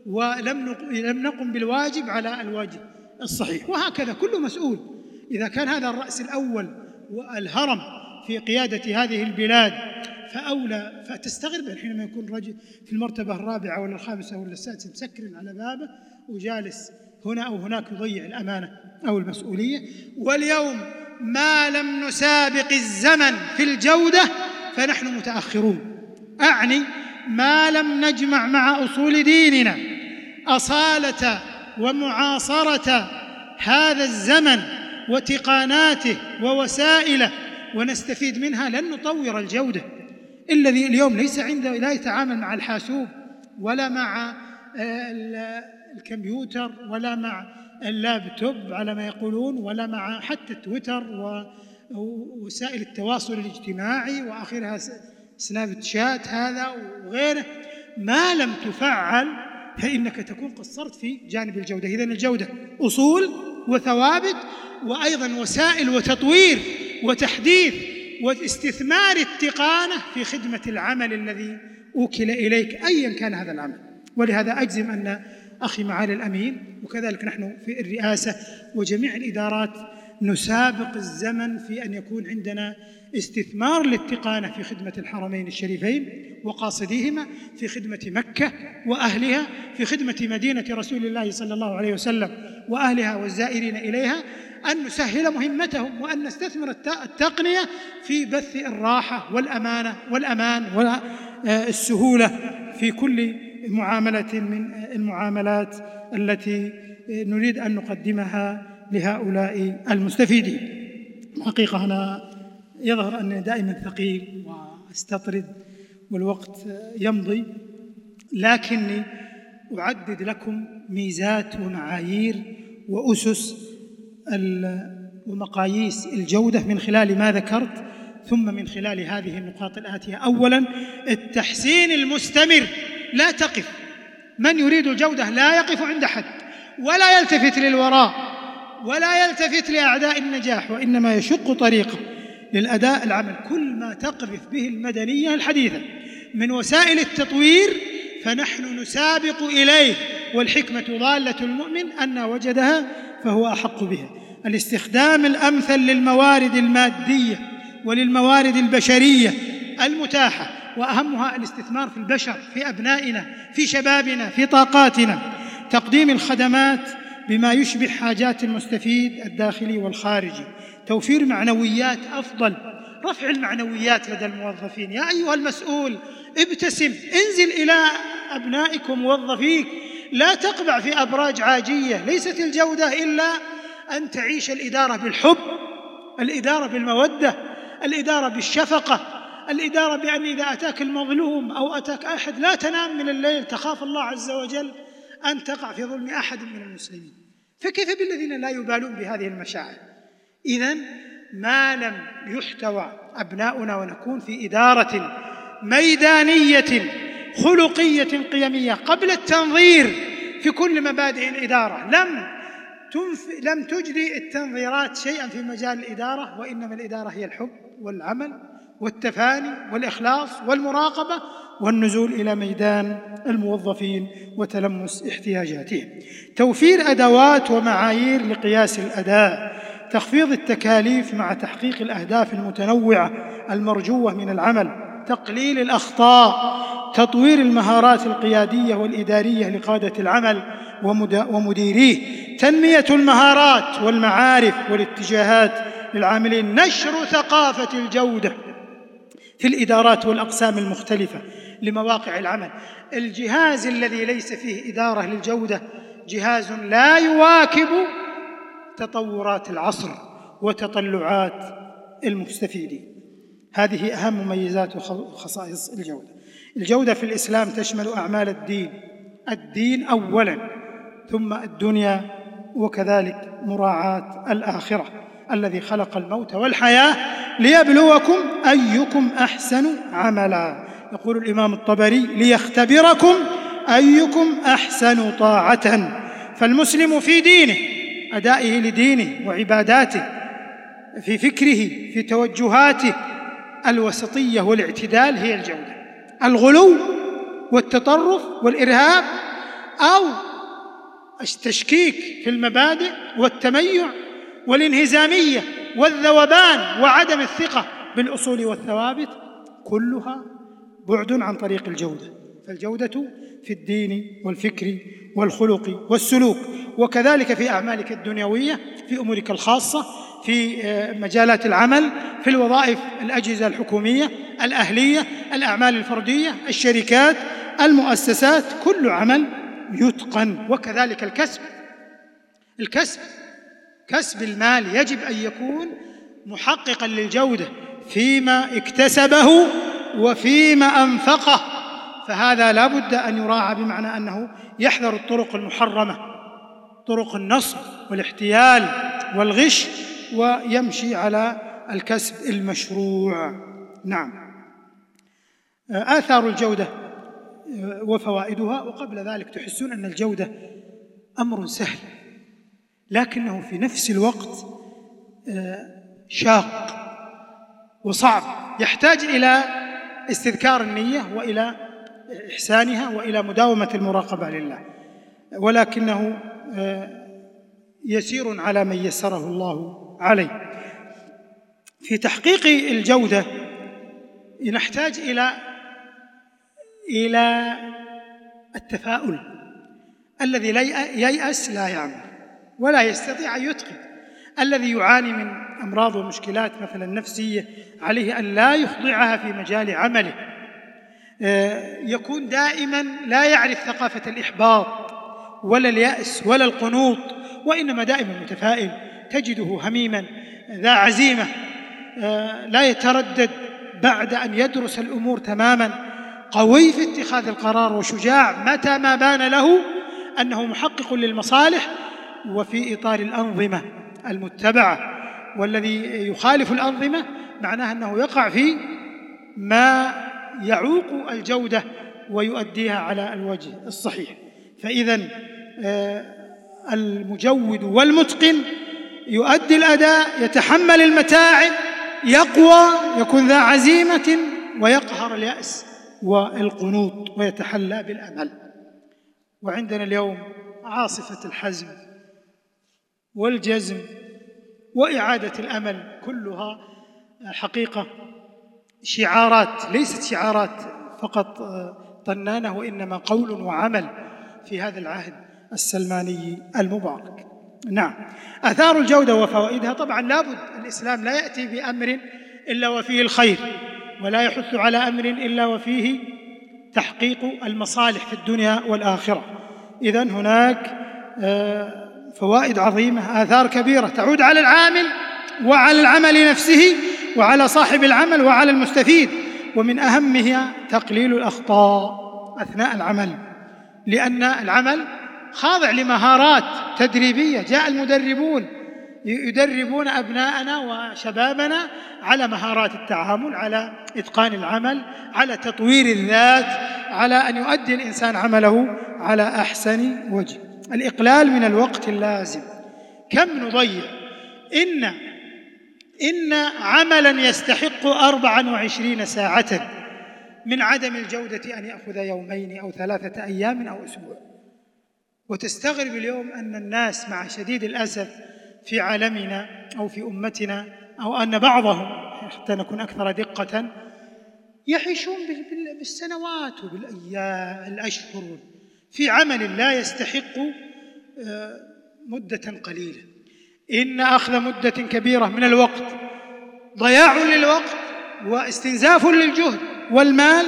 ولم نقم بالواجب على الواجب الصحيح، وهكذا كل مسؤول. إذا كان هذا الرأس الأول والهرم في قيادة هذه البلاد، فأولى. فتستغرب حينما يكون رجل في المرتبة الرابعة ولا الخامسة ولا السادسة مسكر على بابه وجالس هنا أو هناك يضيع الأمانة أو المسؤولية. واليوم ما لم نسابق الزمن في الجودة فنحن متأخرون، أعني ما لم نجمع مع أصول ديننا أصالة ومعاصرة هذا الزمن وتقاناته ووسائله ونستفيد منها، لن نطور الجودة. الذي اليوم ليس عنده، لا يتعامل مع الحاسوب ولا مع الكمبيوتر ولا مع اللابتوب على ما يقولون، ولا مع حتى تويتر ووسائل التواصل الاجتماعي وآخرها سناب شات هذا وغيره، ما لم تفعل فإنك تكون قصرت في جانب الجودة. إذن الجودة أصول وثوابت، وأيضا وسائل وتطوير وتحديث واستثمار التقانة في خدمة العمل الذي أوكل إليك أيا كان هذا العمل. ولهذا أجزم أن أخي معالي الأمين وكذلك نحن في الرئاسة وجميع الإدارات نسابق الزمن في أن يكون عندنا استثمار للتقانة في خدمة الحرمين الشريفين وقاصديهما، في خدمة مكة وأهلها، في خدمة مدينة رسول الله صلى الله عليه وسلم وأهلها والزائرين إليها، أن نسهل مهمتهم وأن نستثمر التقنية في بث الراحة والأمان والسهولة في كل معاملة من المعاملات التي نريد أن نقدمها لهؤلاء المستفيدين. حقيقة أنا يظهر أنني دائما ثقيل وأستطرد والوقت يمضي، لكني أعدد لكم ميزات ومعايير وأسس ومقاييس الجودة من خلال ما ذكرت، ثم من خلال هذه النقاط الآتية. أولا، التحسين المستمر، لا تقف. من يريد الجودة لا يقف عند حد ولا يلتفت للوراء ولا يلتفت لأعداء النجاح، وإنما يشق طريقه للأداء العمل. كل ما تقذف به المدنية الحديثة من وسائل التطوير فنحن نسابق إليه، والحكمة ضالة المؤمن أن وجدها فهو أحق بها. الاستخدام الأمثل للموارد المادية وللموارد البشرية المتاحة، وأهمها الاستثمار في البشر، في أبنائنا، في شبابنا، في طاقاتنا. تقديم الخدمات بما يشبه حاجات المستفيد الداخلي والخارجي. توفير معنويات أفضل، رفع المعنويات لدى الموظفين. يا أيها المسؤول ابتسم، انزل إلى أبنائكم موظفيك، لا تقبع في أبراج عاجية. ليست الجودة إلا أن تعيش الإدارة بالحب، الإدارة بالمودة، الإدارة بالشفقة، الإدارة بأن إذا أتاك المظلوم أو أتاك أحد لا تنام من الليل، تخاف الله عز وجل أن تقع في ظلم أحد من المسلمين. فكيف بالذين لا يبالون بهذه المشاعر؟ إذن ما لم يحتوى أبناؤنا ونكون في إدارة ميدانية خلقية قيمية قبل التنظير في كل مبادئ الإدارة. لم تجري التنظيرات شيئا في مجال الإدارة، وإنما الإدارة هي الحب والعمل والتفاني والإخلاص والمراقبة والنزول إلى ميدان الموظفين وتلمس احتياجاتهم. توفير أدوات ومعايير لقياس الأداء، تخفيض التكاليف مع تحقيق الأهداف المتنوعة المرجوة من العمل، تقليل الأخطاء، تطوير المهارات القيادية والإدارية لقادة العمل ومديريه، تنمية المهارات والمعارف والاتجاهات للعاملين، نشر ثقافة الجودة في الإدارات والأقسام المختلفة لمواقع العمل. الجهاز الذي ليس فيه إدارة للجودة جهاز لا يواكب تطورات العصر وتطلعات المستفيدين. هذه أهم مميزات وخصائص الجودة. الجودة في الإسلام تشمل أعمال الدين أولاً، ثم الدنيا، وكذلك مراعاة الآخرة، الذي خلق الموت والحياة ليبلوكم أيكم أحسن عملا. يقول الإمام الطبري: ليختبركم أيكم أحسن طاعة. فالمسلم في دينه، أدائه لدينه وعباداته، في فكره، في توجهاته، الوسطية والاعتدال هي الجودة. الغلو والتطرف والإرهاب أو التشكيك في المبادئ والتميع والانهزامية والذوبان وعدم الثقة بالأصول والثوابت كلها بعد عن طريق الجودة. فالجودة في الدين والفكر والخلق والسلوك، وكذلك في أعمالك الدنيوية، في أمورك الخاصة، في مجالات العمل، في الوظائف، الأجهزة الحكومية، الأهلية، الأعمال الفردية، الشركات، المؤسسات، كل عمل يتقن. وكذلك الكسب، كسب المال يجب أن يكون محققا للجودة فيما اكتسبه وفيما أنفقه، فهذا لا بد أن يراعى، بمعنى أنه يحذر الطرق المحرمة، طرق النصب والاحتيال والغش، ويمشي على الكسب المشروع. نعم. آثار الجودة وفوائدها. وقبل ذلك تحسون أن الجودة أمر سهل، لكنه في نفس الوقت شاق وصعب، يحتاج إلى استذكار النية وإلى إحسانها وإلى مداومة المراقبة لله، ولكنه يسير على من يسره الله عليه. في تحقيق الجودة نحتاج إلى التفاؤل. الذي لا ييأس لا يعمل ولا يستطيع أن يتقن. الذي يعاني من أمراض ومشكلات مثلا نفسية عليه أن لا يخضعها في مجال عمله. يكون دائما لا يعرف ثقافة الإحباط ولا اليأس ولا القنوط، وإنما دائما متفائل، تجده هميما ذا عزيمة، لا يتردد بعد أن يدرس الأمور تماما، قوي في اتخاذ القرار، وشجاع متى ما بان له أنه محقق للمصالح وفي إطار الأنظمة المتبعة. والذي يخالف الأنظمة معناه أنه يقع في ما يعوق الجودة ويؤديها على الوجه الصحيح. فإذا المجود والمتقن يؤدي الأداء، يتحمل المتاعب، يقوى، يكون ذا عزيمة، ويقهر اليأس والقنوط ويتحلى بالأمل. وعندنا اليوم عاصفة الحزم والجزم وإعادة الأمل، كلها حقيقة شعارات، ليست شعارات فقط طنانة، وإنما قول وعمل في هذا العهد السلماني المبارك. نعم. آثار الجودة وفوائدها. طبعا لابد، الإسلام لا يأتي بأمر إلا وفيه الخير، ولا يحث على أمر إلا وفيه تحقيق المصالح في الدنيا والآخرة. إذن هناك فوائد عظيمة، آثار كبيرة تعود على العامل وعلى العمل نفسه وعلى صاحب العمل وعلى المستفيد. ومن أهمها تقليل الأخطاء أثناء العمل، لأن العمل خاضع لمهارات تدريبية. جاء المدربون يدربون أبناءنا وشبابنا على مهارات التعامل، على إتقان العمل، على تطوير الذات، على أن يؤدي الإنسان عمله على أحسن وجه. الإقلال من الوقت اللازم. كم نضيع؟ إن عملا يستحق 24 ساعة من عدم الجودة أن يأخذ يومين أو 3 أيام أو أسبوع. وتستغرب اليوم أن الناس مع شديد الأسف في عالمنا أو في أمتنا، أو أن بعضهم حتى نكون أكثر دقة يعيشون بالسنوات وبالأيام الأشهر في عمل لا يستحق مدة قليلة. إن أخذ مدة كبيرة من الوقت ضياع للوقت واستنزاف للجهد والمال،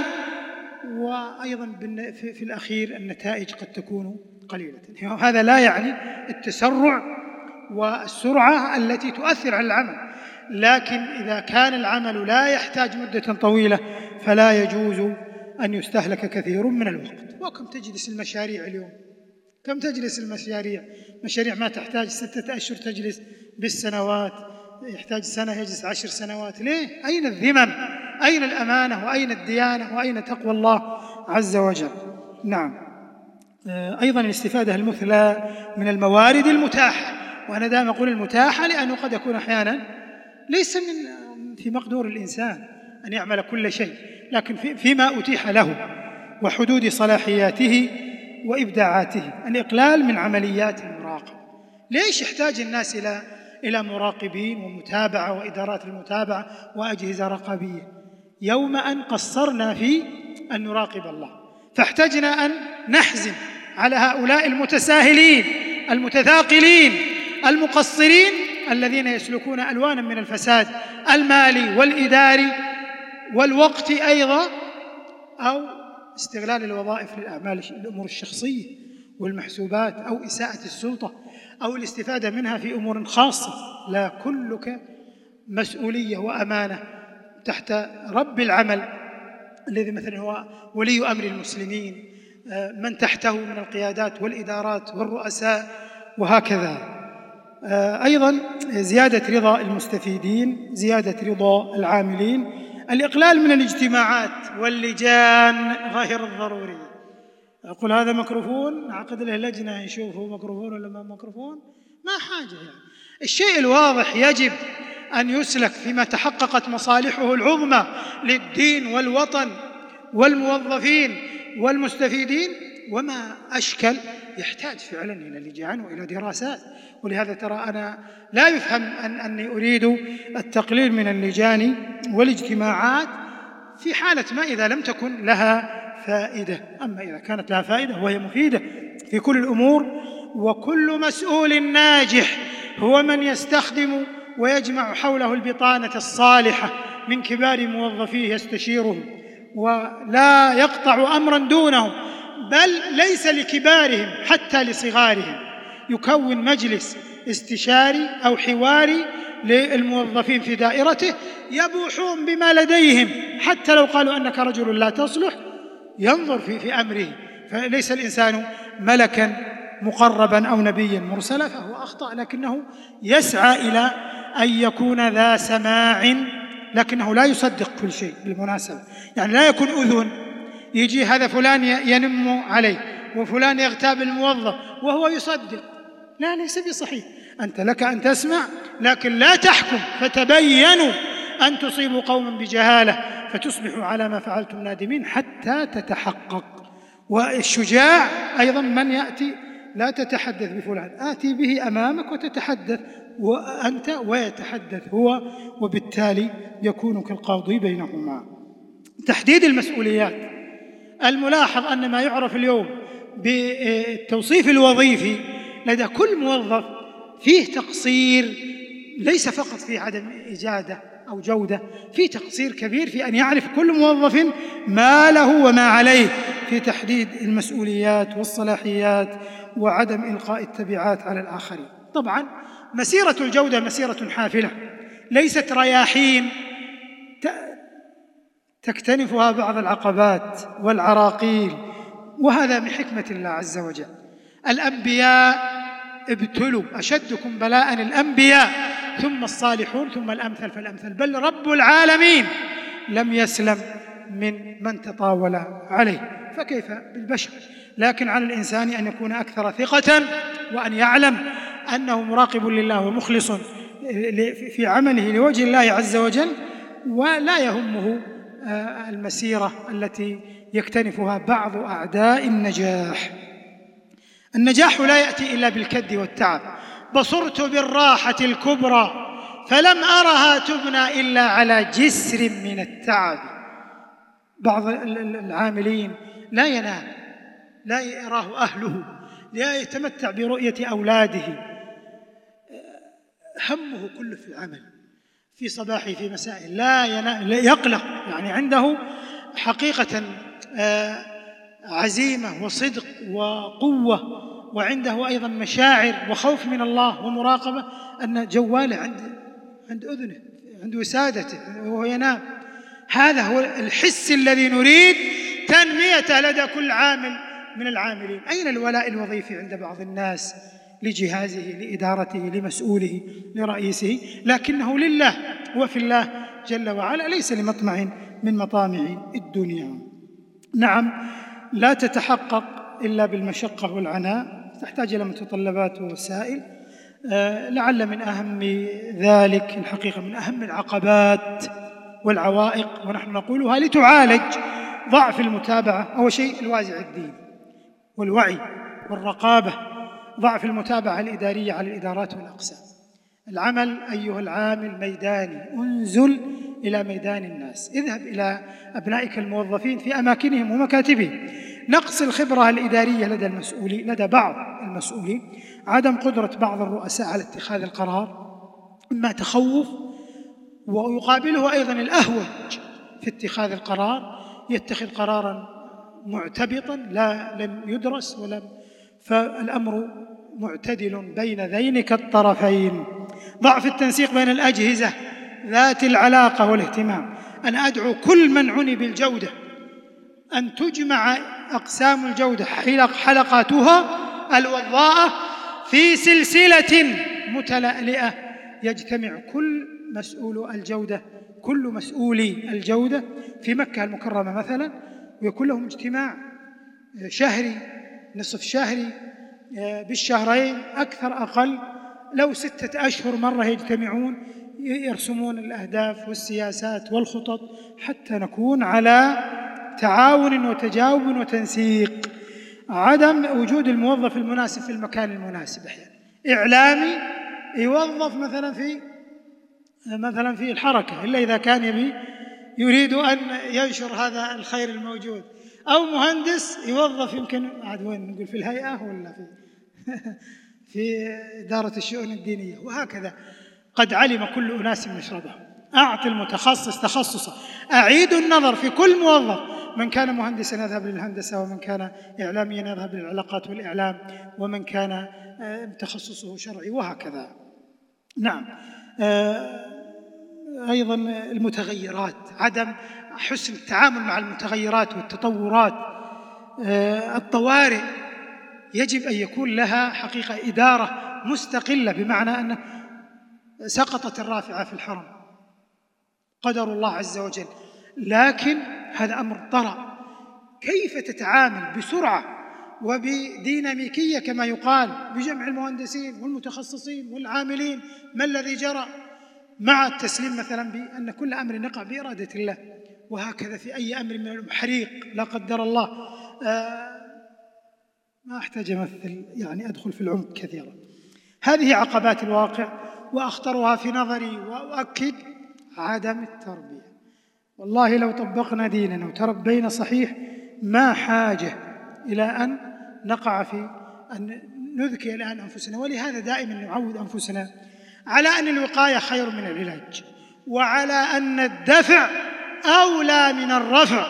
وأيضا في الأخير النتائج قد تكون قليلة. هذا لا يعني التسرع والسرعة التي تؤثر على العمل، لكن إذا كان العمل لا يحتاج مدة طويلة فلا يجوز أن يستهلك كثير من الوقت. وكم تجلس المشاريع اليوم؟ كم تجلس مشاريع ما تحتاج 6 أشهر تجلس بالسنوات، يحتاج سنة يجلس 10 سنوات. ليه؟ أين الذمم؟ أين الأمانة؟ وأين الديانة؟ وأين تقوى الله عز وجل؟ نعم. أيضا الاستفادة المثلى من الموارد المتاحة، وأنا دائما أقول المتاحة لأنه قد يكون أحيانا ليس في مقدور الإنسان أن يعمل كل شيء، لكن فيما أتيح له وحدود صلاحياته وإبداعاته. الإقلال من عمليات المراقبة. ليش يحتاج الناس إلى مراقبين ومتابعة وإدارات المتابعة وأجهزة رقابية؟ يوم أن قصرنا في أن نراقب الله فاحتجنا أن نحزم على هؤلاء المتساهلين المتثاقلين المقصرين الذين يسلكون ألوانا من الفساد المالي والإداري والوقت أيضا، أو استغلال الوظائف للأعمال الأمور الشخصية والمحسوبات، أو إساءة السلطة، أو الاستفادة منها في أمور خاصة. لا، كلك مسؤولية وأمانة تحت رب العمل الذي مثلا هو ولي أمر المسلمين، من تحته من القيادات والإدارات والرؤساء وهكذا. أيضا زيادة رضا المستفيدين، زيادة رضا العاملين، الإقلال من الاجتماعات واللجان غير الضرورية. أقول هذا ميكروفون، نعقد له لجنة نشوف هو ميكروفون ولا ما ميكروفون، ما حاجة يعني. الشيء الواضح يجب أن يسلك فيما تحققت مصالحه العظمى للدين والوطن والموظفين والمستفيدين، وما أشكل يحتاج فعلا إلى لجان وإلى دراسات. ولهذا ترى أنا لا يفهم أني أريد التقليل من اللجان والاجتماعات في حالة ما إذا لم تكن لها فائدة. أما إذا كانت لها فائدة وهي مفيدة في كل الأمور، وكل مسؤول ناجح هو من يستخدم ويجمع حوله البطانة الصالحة من كبار موظفيه يستشيرهم ولا يقطع أمرا دونهم، بل ليس لكبارهم حتى لصغارهم، يكون مجلس استشاري أو حواري للموظفين في دائرته يبوحون بما لديهم، حتى لو قالوا أنك رجل لا تصلح ينظر في أمره. فليس الإنسان ملكا مقربا أو نبيا مرسلا، فهو أخطأ، لكنه يسعى إلى أن يكون ذا سماع، لكنه لا يصدق كل شيء بالمناسبة. يعني لا يكون أذن يجي هذا فلان ينم عليه وفلان يغتاب الموظف وهو يصدق، لا، ليس بصحيح. أنت لك أن تسمع لكن لا تحكم، فتبينوا أن تصيبوا قوما بجهالة فتصبحوا على ما فعلتم نادمين حتى تتحقق. والشجاع أيضا من يأتي لا تتحدث بفلان، آتي به أمامك وتتحدث وأنت ويتحدث هو، وبالتالي يكون كالقاضي بينهما. تحديد المسؤوليات. الملاحظ أن ما يعرف اليوم بالتوصيف الوظيفي لدى كل موظف فيه تقصير، ليس فقط في عدم إجادة أو جودة، فيه تقصير كبير في أن يعرف كل موظف ما له وما عليه في تحديد المسؤوليات والصلاحيات وعدم إلقاء التبعات على الآخرين. طبعا مسيرة الجودة مسيرة حافلة، ليست رياحين تكتنفها بعض العقبات والعراقيل، وهذا بحكمة الله عز وجل. الأنبياء ابتلوا، أشدكم بلاء الأنبياء ثم الصالحون ثم الأمثل فالأمثل، بل رب العالمين لم يسلم من تطاول عليه، فكيف بالبشر؟ لكن على الإنسان أن يكون أكثر ثقة، وأن يعلم أنه مراقب لله ومخلص في عمله لوجه الله عز وجل، ولا يهمه المسيرة التي يكتنفها بعض أعداء النجاح. النجاح لا يأتي إلا بالكد والتعب. بصرت بالراحة الكبرى فلم أرها تبنى إلا على جسر من التعب. بعض العاملين لا ينام، لا يراه أهله، لا يتمتع برؤية أولاده، همه كله في العمل، في صباحه في مسائه، لا ينام، لا يقلق، يعني عنده حقيقة عزيمة وصدق وقوة، وعنده أيضا مشاعر وخوف من الله ومراقبة، أن جواله عند أذنه، عند وسادته وهو ينام. هذا هو الحس الذي نريد تنميته لدى كل عامل من العاملين. أين الولاء الوظيفي عند بعض الناس لجهازه، لإدارته، لمسؤوله، لرئيسه؟ لكنه لله وفي الله جل وعلا، ليس لمطمع من مطامع الدنيا. نعم، لا تتحقق إلا بالمشقة والعناء، تحتاج إلى متطلبات ووسائل. لعل من أهم ذلك الحقيقة، من أهم العقبات والعوائق، ونحن نقولها لتعالج ضعف المتابعة، أول شيء الوازع الديني والوعي والرقابة، ضعف المتابعة الإدارية على الإدارات والأقسام. العمل أيها العامل ميداني، انزل إلى ميدان الناس، اذهب إلى أبنائك الموظفين في أماكنهم ومكاتبهم. نقص الخبرة الإدارية لدى بعض المسؤولين، عدم قدرة بعض الرؤساء على اتخاذ القرار، إما تخوف، ويقابله أيضا الأهوج في اتخاذ القرار، يتخذ قرارا معتبطا لم يدرس فالأمر معتدل بين ذينك الطرفين. ضعف التنسيق بين الأجهزة ذات العلاقة والاهتمام. أنا أدعو كل من عني بالجودة أن تجمع أقسام الجودة حلقاتها الوضاءة في سلسلة متلألئة، يجتمع كل مسؤولي الجودة في مكة المكرمة مثلا، ويكون لهم اجتماع شهري، نصف شهري، بالشهرين أكثر أقل، لو 6 أشهر مرة يجتمعون، يرسمون الأهداف والسياسات والخطط، حتى نكون على تعاون وتجاوب وتنسيق. عدم وجود الموظف المناسب في المكان المناسب. أحيانا إعلامي يوظف مثلا في الحركة، إلا إذا كان يريد أن ينشر هذا الخير الموجود، أو مهندس يوظف يمكن وين نقول في الهيئة ولا في إدارة الشؤون الدينية، وهكذا. قد علم كل أناس مشربهم. أعطي المتخصص تخصصه. أعيد النظر في كل موظف، من كان مهندسا يذهب للهندسة، ومن كان إعلاميا يذهب للعلاقات والإعلام، ومن كان تخصصه شرعي، وهكذا. نعم. أيضا المتغيرات، عدم حسن التعامل مع المتغيرات والتطورات. الطوارئ يجب أن يكون لها حقيقة إدارة مستقلة، بمعنى أن سقطت الرافعة في الحرم، قدر الله عز وجل، لكن هذا أمر طرأ. كيف تتعامل بسرعة وبديناميكية كما يقال، بجمع المهندسين والمتخصصين والعاملين، ما الذي جرى مع التسليم مثلا بأن كل أمر يقع بإرادة الله، وهكذا في أي أمر من الحريق لا قدر الله. ما أحتاج أمثل، يعني أدخل في العمق كثيرا. هذه عقبات الواقع، وأخطرها في نظري وأؤكد عدم التربية. والله لو طبقنا ديننا وتربينا صحيح، ما حاجة إلى أن نقع في أن نذكي الآن أنفسنا. ولهذا دائما نعود أنفسنا على أن الوقاية خير من العلاج، وعلى أن الدفع أولى من الرفع.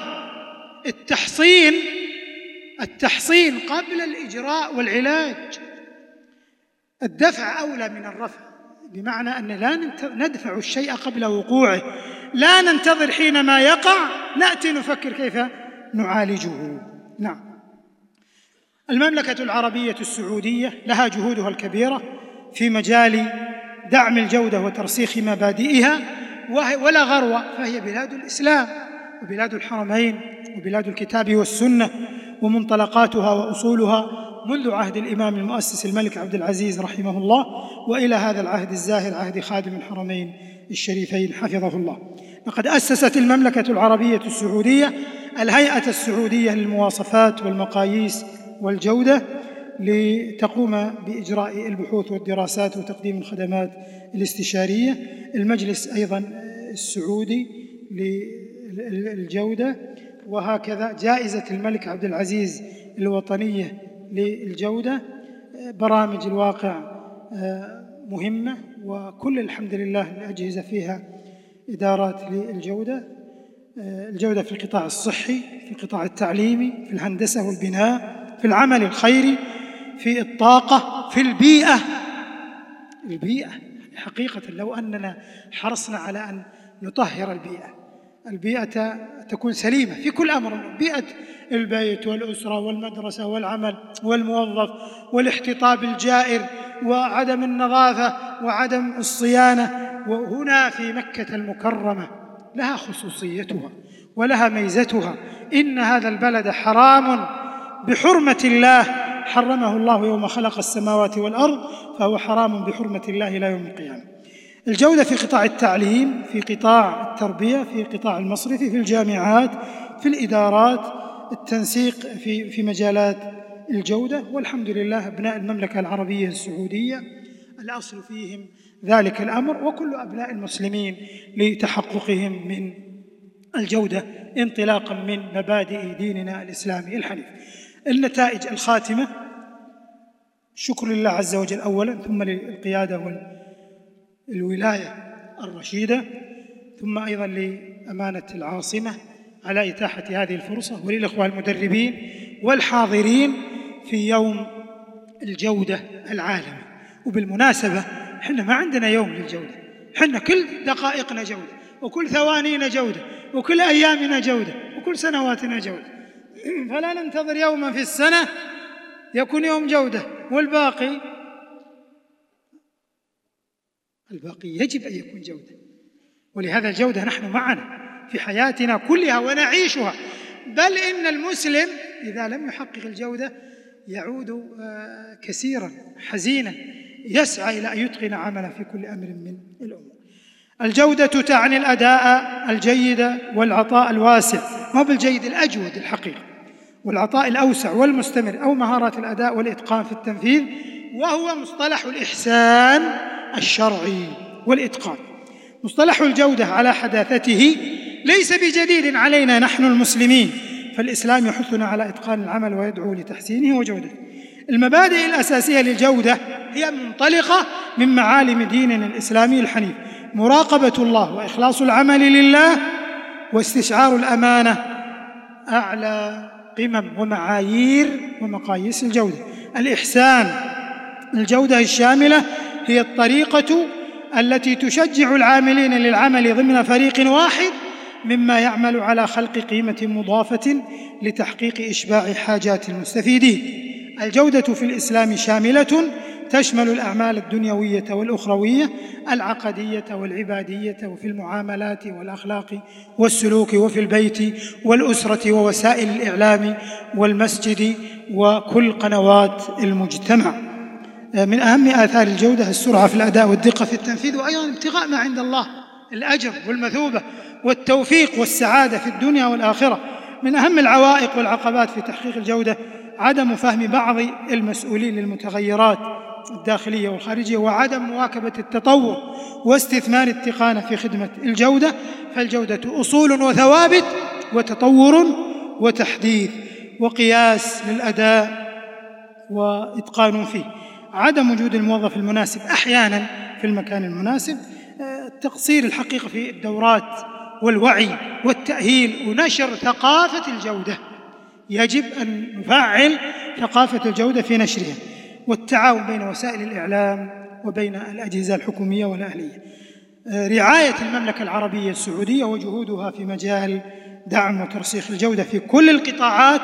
التحصين قبل الإجراء والعلاج. الدفع أولى من الرفع، بمعنى أن لا ندفع الشيء قبل وقوعه، لا ننتظر حينما يقع نأتي نفكر كيف نعالجه. نعم. المملكة العربية السعودية لها جهودها الكبيرة في مجال دعم الجودة وترسيخ مبادئها، ولا غرو، فهي بلاد الإسلام وبلاد الحرمين وبلاد الكتاب والسنة، ومنطلقاتها وأصولها منذ عهد الإمام المؤسس الملك عبد العزيز رحمه الله وإلى هذا العهد الزاهر، عهد خادم الحرمين الشريفين حفظه الله. لقد أسست المملكة العربية السعودية الهيئة السعودية للمواصفات والمقاييس والجودة لتقوم بإجراء البحوث والدراسات وتقديم الخدمات الاستشارية، المجلس أيضاً السعودي للجودة، وهكذا جائزة الملك عبد العزيز الوطنية للجودة. برامج الواقع مهمة، وكل الحمد لله الأجهزة فيها إدارات للجودة، الجودة في القطاع الصحي، في القطاع التعليمي، في الهندسة والبناء، في العمل الخيري، في الطاقة، في البيئة حقيقة لو أننا حرصنا على أن نطهر البيئة تكون سليمة في كل أمر، بيئة البيت والأسرة والمدرسة والعمل والموظف، والاحتطاب الجائر وعدم النظافة وعدم الصيانة. وهنا في مكة المكرمة لها خصوصيتها ولها ميزتها، إن هذا البلد حرام بحرمة الله، حرمه الله يوم خلق السماوات والأرض، فهو حرام بحرمة الله إلى يوم القيامة. الجودة في قطاع التعليم، في قطاع التربية، في قطاع المصرف، في الجامعات، في الإدارات، التنسيق في مجالات الجودة. والحمد لله أبناء المملكة العربية السعودية الأصل فيهم ذلك الأمر، وكل أبناء المسلمين لتحققهم من الجودة انطلاقا من مبادئ ديننا الإسلامي الحنيف. النتائج الخاتمة، شكر لله عز وجل أولا، ثم للقيادة والولاية الرشيدة، ثم أيضا لأمانة العاصمة على إتاحة هذه الفرصة، وللإخوة المدربين والحاضرين في يوم الجودة العالمي. وبالمناسبة حنا ما عندنا يوم للجودة، حنا كل دقائقنا جودة، وكل ثوانينا جودة، وكل أيامنا جودة، وكل سنواتنا جودة. فلا ننتظر يوما في السنة يكون يوم جودة والباقي يجب أن يكون جودة. ولهذا الجودة نحن معنا في حياتنا كلها ونعيشها، بل إن المسلم إذا لم يحقق الجودة يعود كثيرا حزينا، يسعى إلى أن يتقن عمله في كل أمر من الأمور. الجودة تعني الأداء الجيد والعطاء الواسع، ما بالجيد الأجود الحقيقة، والعطاء الأوسع والمستمر، أو مهارات الأداء والإتقان في التنفيذ، وهو مصطلح الإحسان الشرعي والإتقان. مصطلح الجودة على حداثته ليس بجديد علينا نحن المسلمين، فالإسلام يحثنا على إتقان العمل ويدعو لتحسينه وجودته. المبادئ الأساسية للجودة هي منطلقة من معالم ديننا الإسلامي الحنيف: مراقبة الله وإخلاص العمل لله، واستشعار الأمانة، أعلى قمم ومعايير ومقاييس الجودة. الإحسان، الجودة الشاملة هي الطريقة التي تشجع العاملين للعمل ضمن فريق واحد مما يعمل على خلق قيمة مضافة لتحقيق إشباع حاجات المستفيدين. الجودة في الإسلام شاملة، تشمل الأعمال الدنيوية والأخروية، العقدية والعبادية، وفي المعاملات والأخلاق والسلوك، وفي البيت والأسرة ووسائل الإعلام والمسجد وكل قنوات المجتمع. من أهم آثار الجودة السرعة في الأداء والدقة في التنفيذ، وأيضا ابتغاء ما عند الله، الأجر والمثوبة والتوفيق والسعادة في الدنيا والآخرة. من أهم العوائق والعقبات في تحقيق الجودة عدم فهم بعض المسؤولين للمتغيرات الداخلية والخارجية، وعدم مواكبة التطور واستثمار التقنية في خدمة الجودة. فالجودة أصول وثوابت وتطور وتحديث وقياس للأداء وإتقان فيه. عدم وجود الموظف المناسب أحياناً في المكان المناسب، التقصير الحقيقة في الدورات والوعي والتأهيل ونشر ثقافة الجودة، يجب أن نفعل ثقافة الجودة في نشرها، والتعاون بين وسائل الإعلام وبين الأجهزة الحكومية والأهلية. رعاية المملكة العربية السعودية وجهودها في مجال دعم وترسيخ الجودة في كل القطاعات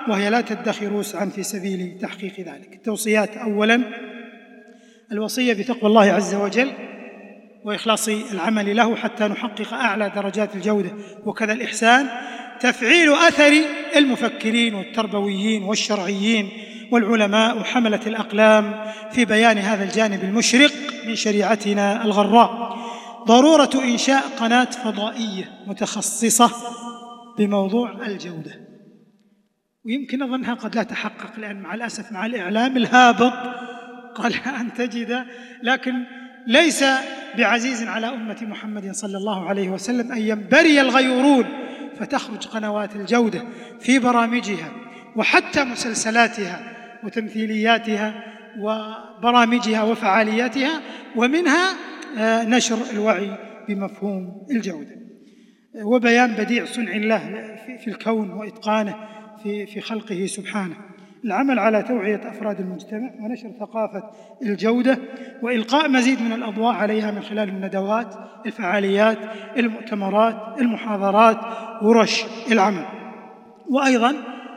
وهي لا تدخر وسعا في سبيل تحقيق ذلك. التوصيات: أولا الوصية بتقوى الله عز وجل وإخلاص العمل له حتى نحقق أعلى درجات الجودة، وكذا الإحسان، تفعيل أثر المفكرين والتربويين والشرعيين والعلماء وحملة الأقلام في بيان هذا الجانب المشرق من شريعتنا الغراء، ضرورة إنشاء قناة فضائية متخصصة بموضوع الجودة، ويمكن أظنها قد لا تحقق، لأن مع الأسف مع الإعلام الهابط قال أن تجد، لكن ليس بعزيز على أمة محمد صلى الله عليه وسلم أن ينبري الغيورون فتخرج قنوات الجودة في برامجها وحتى مسلسلاتها وتمثيلياتها وبرامجها وفعالياتها، ومنها نشر الوعي بمفهوم الجودة وبيان بديع صنع الله في الكون وإتقانه في خلقه سبحانه. العمل على توعية أفراد المجتمع ونشر ثقافة الجودة وإلقاء مزيد من الأضواء عليها من خلال الندوات، الفعاليات، المؤتمرات، المحاضرات، ورش العمل. وأيضا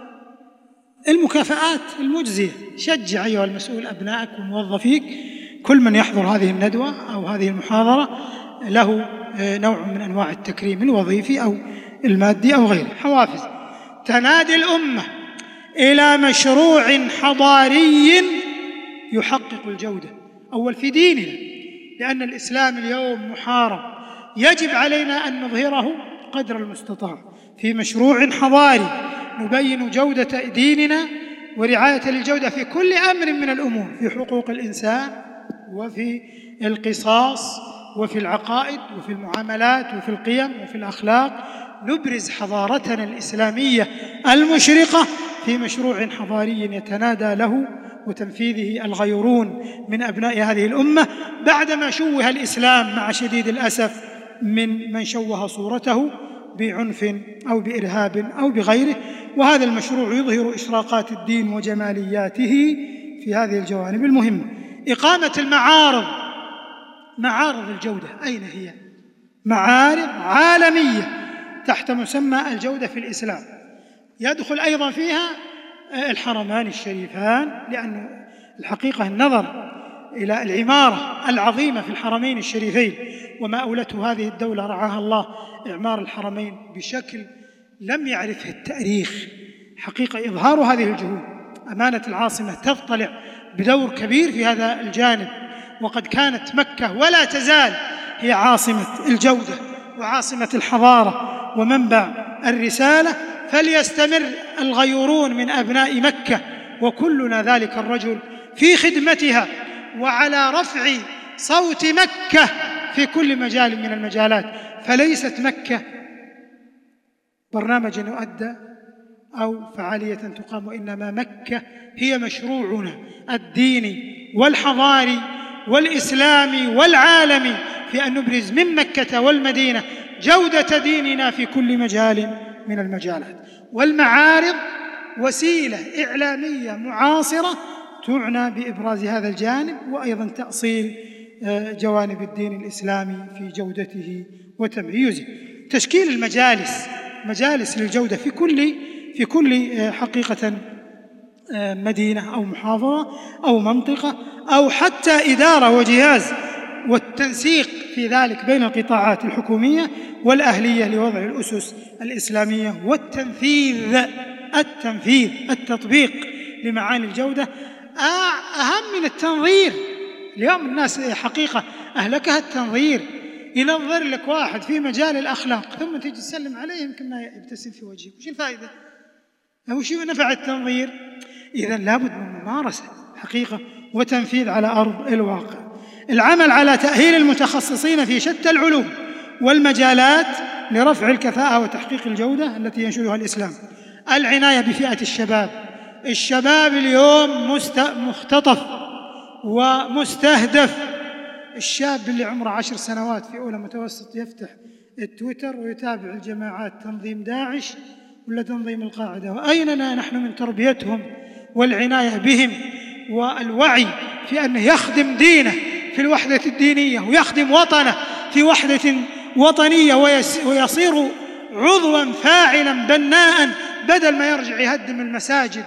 المكافآت المجزية، شجع أيها المسؤول أبنائك وموظفيك، كل من يحضر هذه الندوة أو هذه المحاضرة له نوع من أنواع التكريم الوظيفي أو المادي أو غيره. حوافز: تنادي الأمة إلى مشروع حضاري يحقق الجودة. أول في ديننا، لأن الإسلام اليوم محارب، يجب علينا أن نظهره قدر المستطاع في مشروع حضاري نبين جودة ديننا ورعاية للجودة في كل أمر من الأمور، في حقوق الإنسان وفي القصاص وفي العقائد وفي المعاملات وفي القيم وفي الأخلاق. نبرز حضارتنا الإسلامية المشرقة في مشروع حضاري يتنادى له وتنفيذه الغيرون من أبناء هذه الأمة، بعدما شوه الإسلام مع شديد الأسف من شوه صورته بعنف أو بإرهاب أو بغيره. وهذا المشروع يظهر إشراقات الدين وجمالياته في هذه الجوانب المهمة. إقامة معارض الجودة. أين هي؟ معارض عالمية تحت مسمى الجودة في الإسلام، يدخل أيضا فيها الحرمان الشريفان، لأن الحقيقة النظر إلى العمارة العظيمة في الحرمين الشريفين وما أولته هذه الدولة رعاها الله إعمار الحرمين بشكل لم يعرفه التاريخ. حقيقة إظهار هذه الجهود، أمانة العاصمة تطلع بدور كبير في هذا الجانب، وقد كانت مكة ولا تزال هي عاصمة الجودة وعاصمة الحضارة ومنبع الرسالة، فليستمر الغيورون من أبناء مكة وكلنا ذلك الرجل في خدمتها وعلى رفع صوت مكة في كل مجال من المجالات. فليست مكة برنامج يؤدى أو فعالية تقام، وإنما مكة هي مشروعنا الديني والحضاري والإسلامي والعالمي في أن نبرز من مكة والمدينة جودة ديننا في كل مجال من المجالات. والمعارض وسيلة إعلامية معاصرة تعنى بإبراز هذا الجانب، وأيضا تأصيل جوانب الدين الإسلامي في جودته وتمييزه. تشكيل مجالس للجودة في كل حقيقة مدينة أو محافظة أو منطقة أو حتى إدارة وجهاز، والتنسيق في ذلك بين القطاعات الحكومية والأهلية لوضع الأسس الإسلامية والتنفيذ التطبيق لمعاني الجودة. أهم من التنظير. اليوم الناس حقيقة أهلكها التنظير، ينظر لك واحد في مجال الأخلاق ثم تيجي تسلم عليه يمكن ما يبتسم في وجهك، وش الفائدة؟ وش نفع التنظير؟ إذن لابد من ممارسة حقيقة وتنفيذ على أرض الواقع. العمل على تأهيل المتخصصين في شتى العلوم والمجالات لرفع الكفاءة وتحقيق الجودة التي ينشرها الإسلام. العناية بفئة الشباب اليوم مختطف ومستهدف. الشاب اللي عمره 10 سنوات في أولى متوسط يفتح التويتر ويتابع الجماعات تنظيم داعش ولا تنظيم القاعدة، وأيننا نحن من تربيتهم والعناية بهم والوعي في أنه يخدم دينه في الوحدة الدينية ويخدم وطنه في وحدة وطنية ويصير عضواً فاعلاً بناءً بدل ما يرجع يهدم المساجد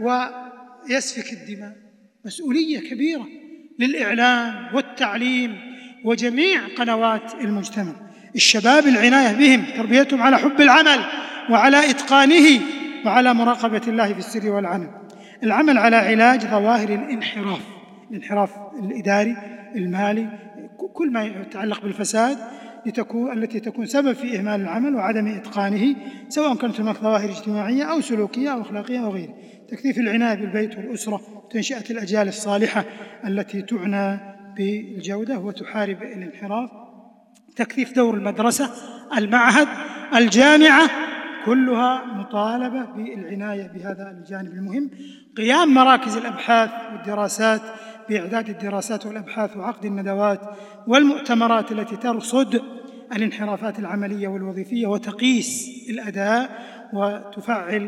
ويسفك الدماء. مسؤولية كبيرة للإعلام والتعليم وجميع قنوات المجتمع. الشباب العناية بهم، تربيتهم على حب العمل وعلى إتقانه وعلى مراقبة الله في السر والعلن. العمل على علاج ظواهر الانحراف الإداري المالي، كل ما يتعلق بالفساد التي تكون سبب في إهمال العمل وعدم إتقانه، سواء كانت هناك ظواهر اجتماعية أو سلوكية أو أخلاقية أو غيره. تكثيف العناية بالبيت والأسرة وتنشئة الأجيال الصالحة التي تعنى بالجودة وتحارب الانحراف. تكثيف دور المدرسة، المعهد، الجامعة، كلها مطالبة بالعناية بهذا الجانب المهم. قيام مراكز الأبحاث والدراسات بإعداد الدراسات والأبحاث وعقد الندوات والمؤتمرات التي ترصد الانحرافات العملية والوظيفية وتقيس الأداء وتفعل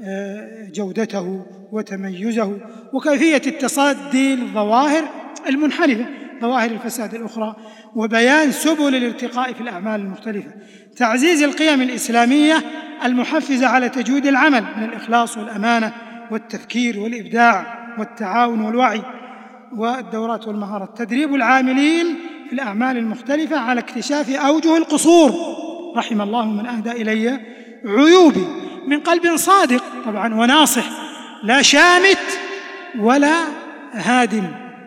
جودته وتميزه، وكيفية التصدي للظواهر المنحرفة، ظواهر الفساد الأخرى، وبيان سبل الارتقاء في الأعمال المختلفة. تعزيز القيم الإسلامية المحفزة على تجويد العمل من الإخلاص والأمانة والتفكير والإبداع والتعاون والوعي، والدورات والمهارات. تدريب العاملين في الأعمال المختلفة على اكتشاف أوجه القصور. رحم الله من أهدى إلي عيوبي، من قلب صادق طبعا وناصح، لا شامت ولا هادم.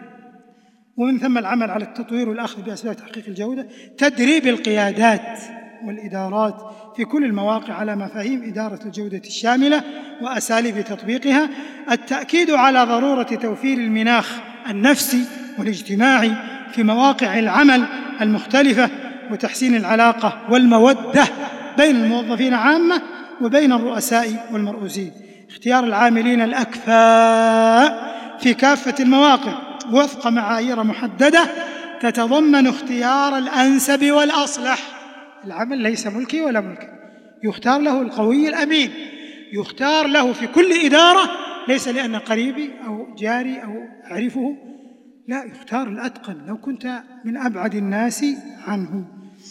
ومن ثم العمل على التطوير والأخذ بأسباب تحقيق الجودة. تدريب القيادات والإدارات في كل المواقع على مفاهيم إدارة الجودة الشاملة وأساليب تطبيقها. التأكيد على ضرورة توفير المناخ النفسي والاجتماعي في مواقع العمل المختلفة، وتحسين العلاقة والمودة بين الموظفين عامة وبين الرؤساء والمرؤوسين. اختيار العاملين الأكفاء في كافة المواقع وفق معايير محددة تتضمن اختيار الأنسب والأصلح. العمل ليس ملكي ولا ملكي، يختار له القوي الأمين، يختار له في كل إدارة، ليس لأن قريبي أو جاري أو أعرفه، لا، يختار الأتقن لو كنت من أبعد الناس عنه.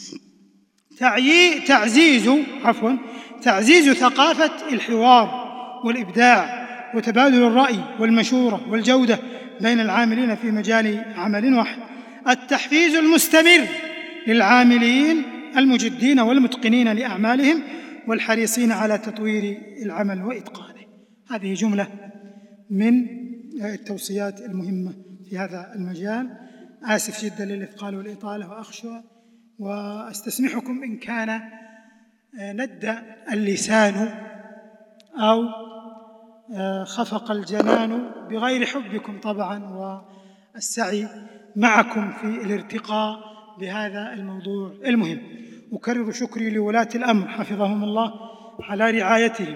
تعزيز ثقافة الحوار والإبداع وتبادل الرأي والمشورة والجودة بين العاملين في مجال عمل واحد. التحفيز المستمر للعاملين المجدين والمتقنين لأعمالهم والحريصين على تطوير العمل وإتقانه. هذه جملة من التوصيات المهمة في هذا المجال. آسف جدا للإثقال والإطالة، وأخشى وأستسمحكم إن كان ند اللسان أو خفق الجنان بغير حبكم طبعا والسعي معكم في الارتقاء بهذا الموضوع المهم. أكرر شكري لولاة الأمر حفظهم الله على رعايتهم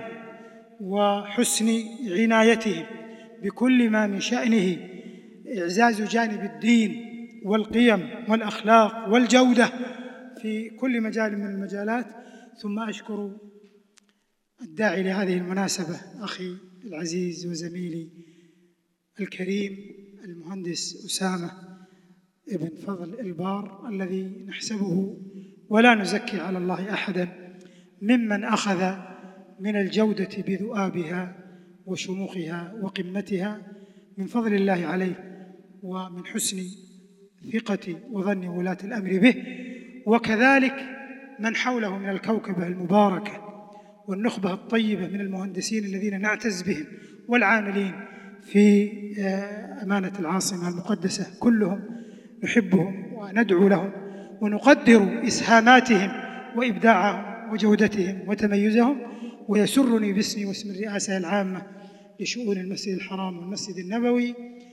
وحسن عنايتهم بكل ما من شأنه إعزاز جانب الدين والقيم والأخلاق والجودة في كل مجال من المجالات. ثم أشكر الداعي لهذه المناسبة أخي العزيز وزميلي الكريم المهندس أسامة ابن فضل البار، الذي نحسبه ولا نزكي على الله أحدا ممن أخذ من الجودة بذؤابها وشموخها وقمتها من فضل الله عليه ومن حسن ثقة وظن ولاة الأمر به، وكذلك من حوله من الكوكبة المباركة والنخبة الطيبة من المهندسين الذين نعتز بهم والعاملين في أمانة العاصمة المقدسة. كلهم نحبهم وندعو لهم ونقدر إسهاماتهم وإبداعهم وجودتهم وتميزهم. ويسرني باسمي واسم الرئاسة العامة لشؤون المسجد الحرام والمسجد النبوي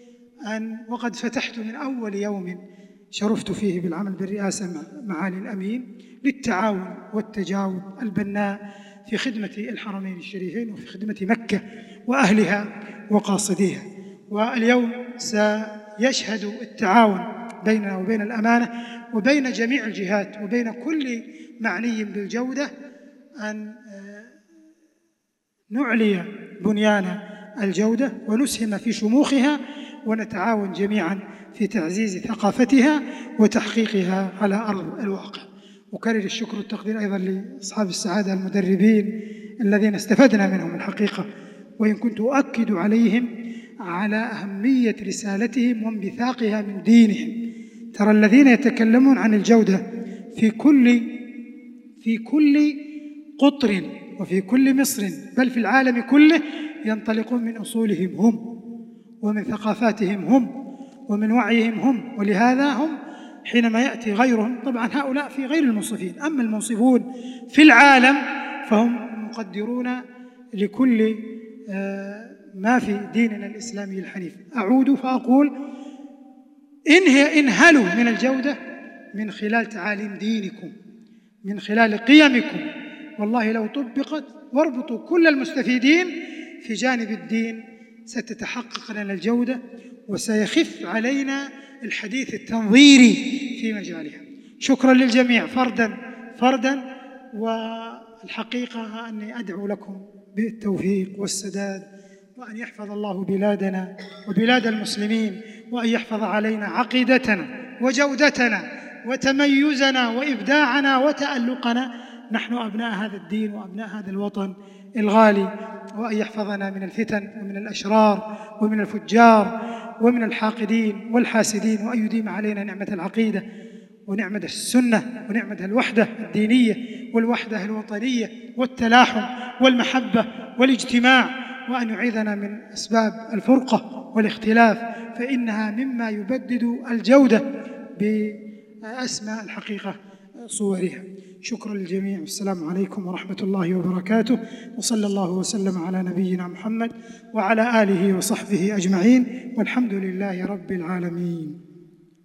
وقد فتحت من أول يوم شرفت فيه بالعمل بالرئاسة مع معالي الأمين للتعاون والتجاوب البناء في خدمة الحرمين الشريفين وفي خدمة مكة وأهلها وقاصديها. واليوم سيشهد التعاون بيننا وبين الأمانة وبين جميع الجهات وبين كل معني بالجودة أن نعلي بنيان الجودة ونسهم في شموخها ونتعاون جميعا في تعزيز ثقافتها وتحقيقها على أرض الواقع. أكرر الشكر والتقدير أيضا لأصحاب السعادة المدربين الذين استفدنا منهم الحقيقة، وإن كنت أؤكد عليهم على أهمية رسالتهم وانبثاقها من دينهم. ترى الذين يتكلمون عن الجودة في كل قطر وفي كل مصر بل في العالم كله ينطلقون من أصولهم هم ومن ثقافاتهم هم ومن وعيهم هم، ولهذا هم حينما يأتي غيرهم، طبعا هؤلاء في غير المنصفين، أما المنصفون في العالم فهم مقدرون لكل ما في ديننا الإسلامي الحنيف. أعود فأقول انهلوا من الجودة من خلال تعاليم دينكم، من خلال قيمكم، والله لو طبقت، واربطوا كل المستفيدين في جانب الدين ستتحقق لنا الجودة وسيخف علينا الحديث التنظيري في مجالها. شكرا للجميع فردا، والحقيقة أني أدعو لكم بالتوفيق والسداد، وأن يحفظ الله بلادنا وبلاد المسلمين، وأن يحفظ علينا عقيدتنا وجودتنا وتميزنا وإبداعنا وتألقنا، نحن أبناء هذا الدين وأبناء هذا الوطن الغالي، وأن يحفظنا من الفتن ومن الأشرار ومن الفجار ومن الحاقدين والحاسدين، وأن يديم علينا نعمة العقيدة ونعمة السنة ونعمة الوحدة الدينية والوحدة الوطنية والتلاحم والمحبة والاجتماع، وأن يعيذنا من أسباب الفرقة والاختلاف، فإنها مما يبدد الجودة بأسمى الحقيقة صورها. شكرا للجميع، والسلام عليكم ورحمة الله وبركاته، وصلى الله وسلم على نبينا محمد وعلى آله وصحبه أجمعين، والحمد لله رب العالمين.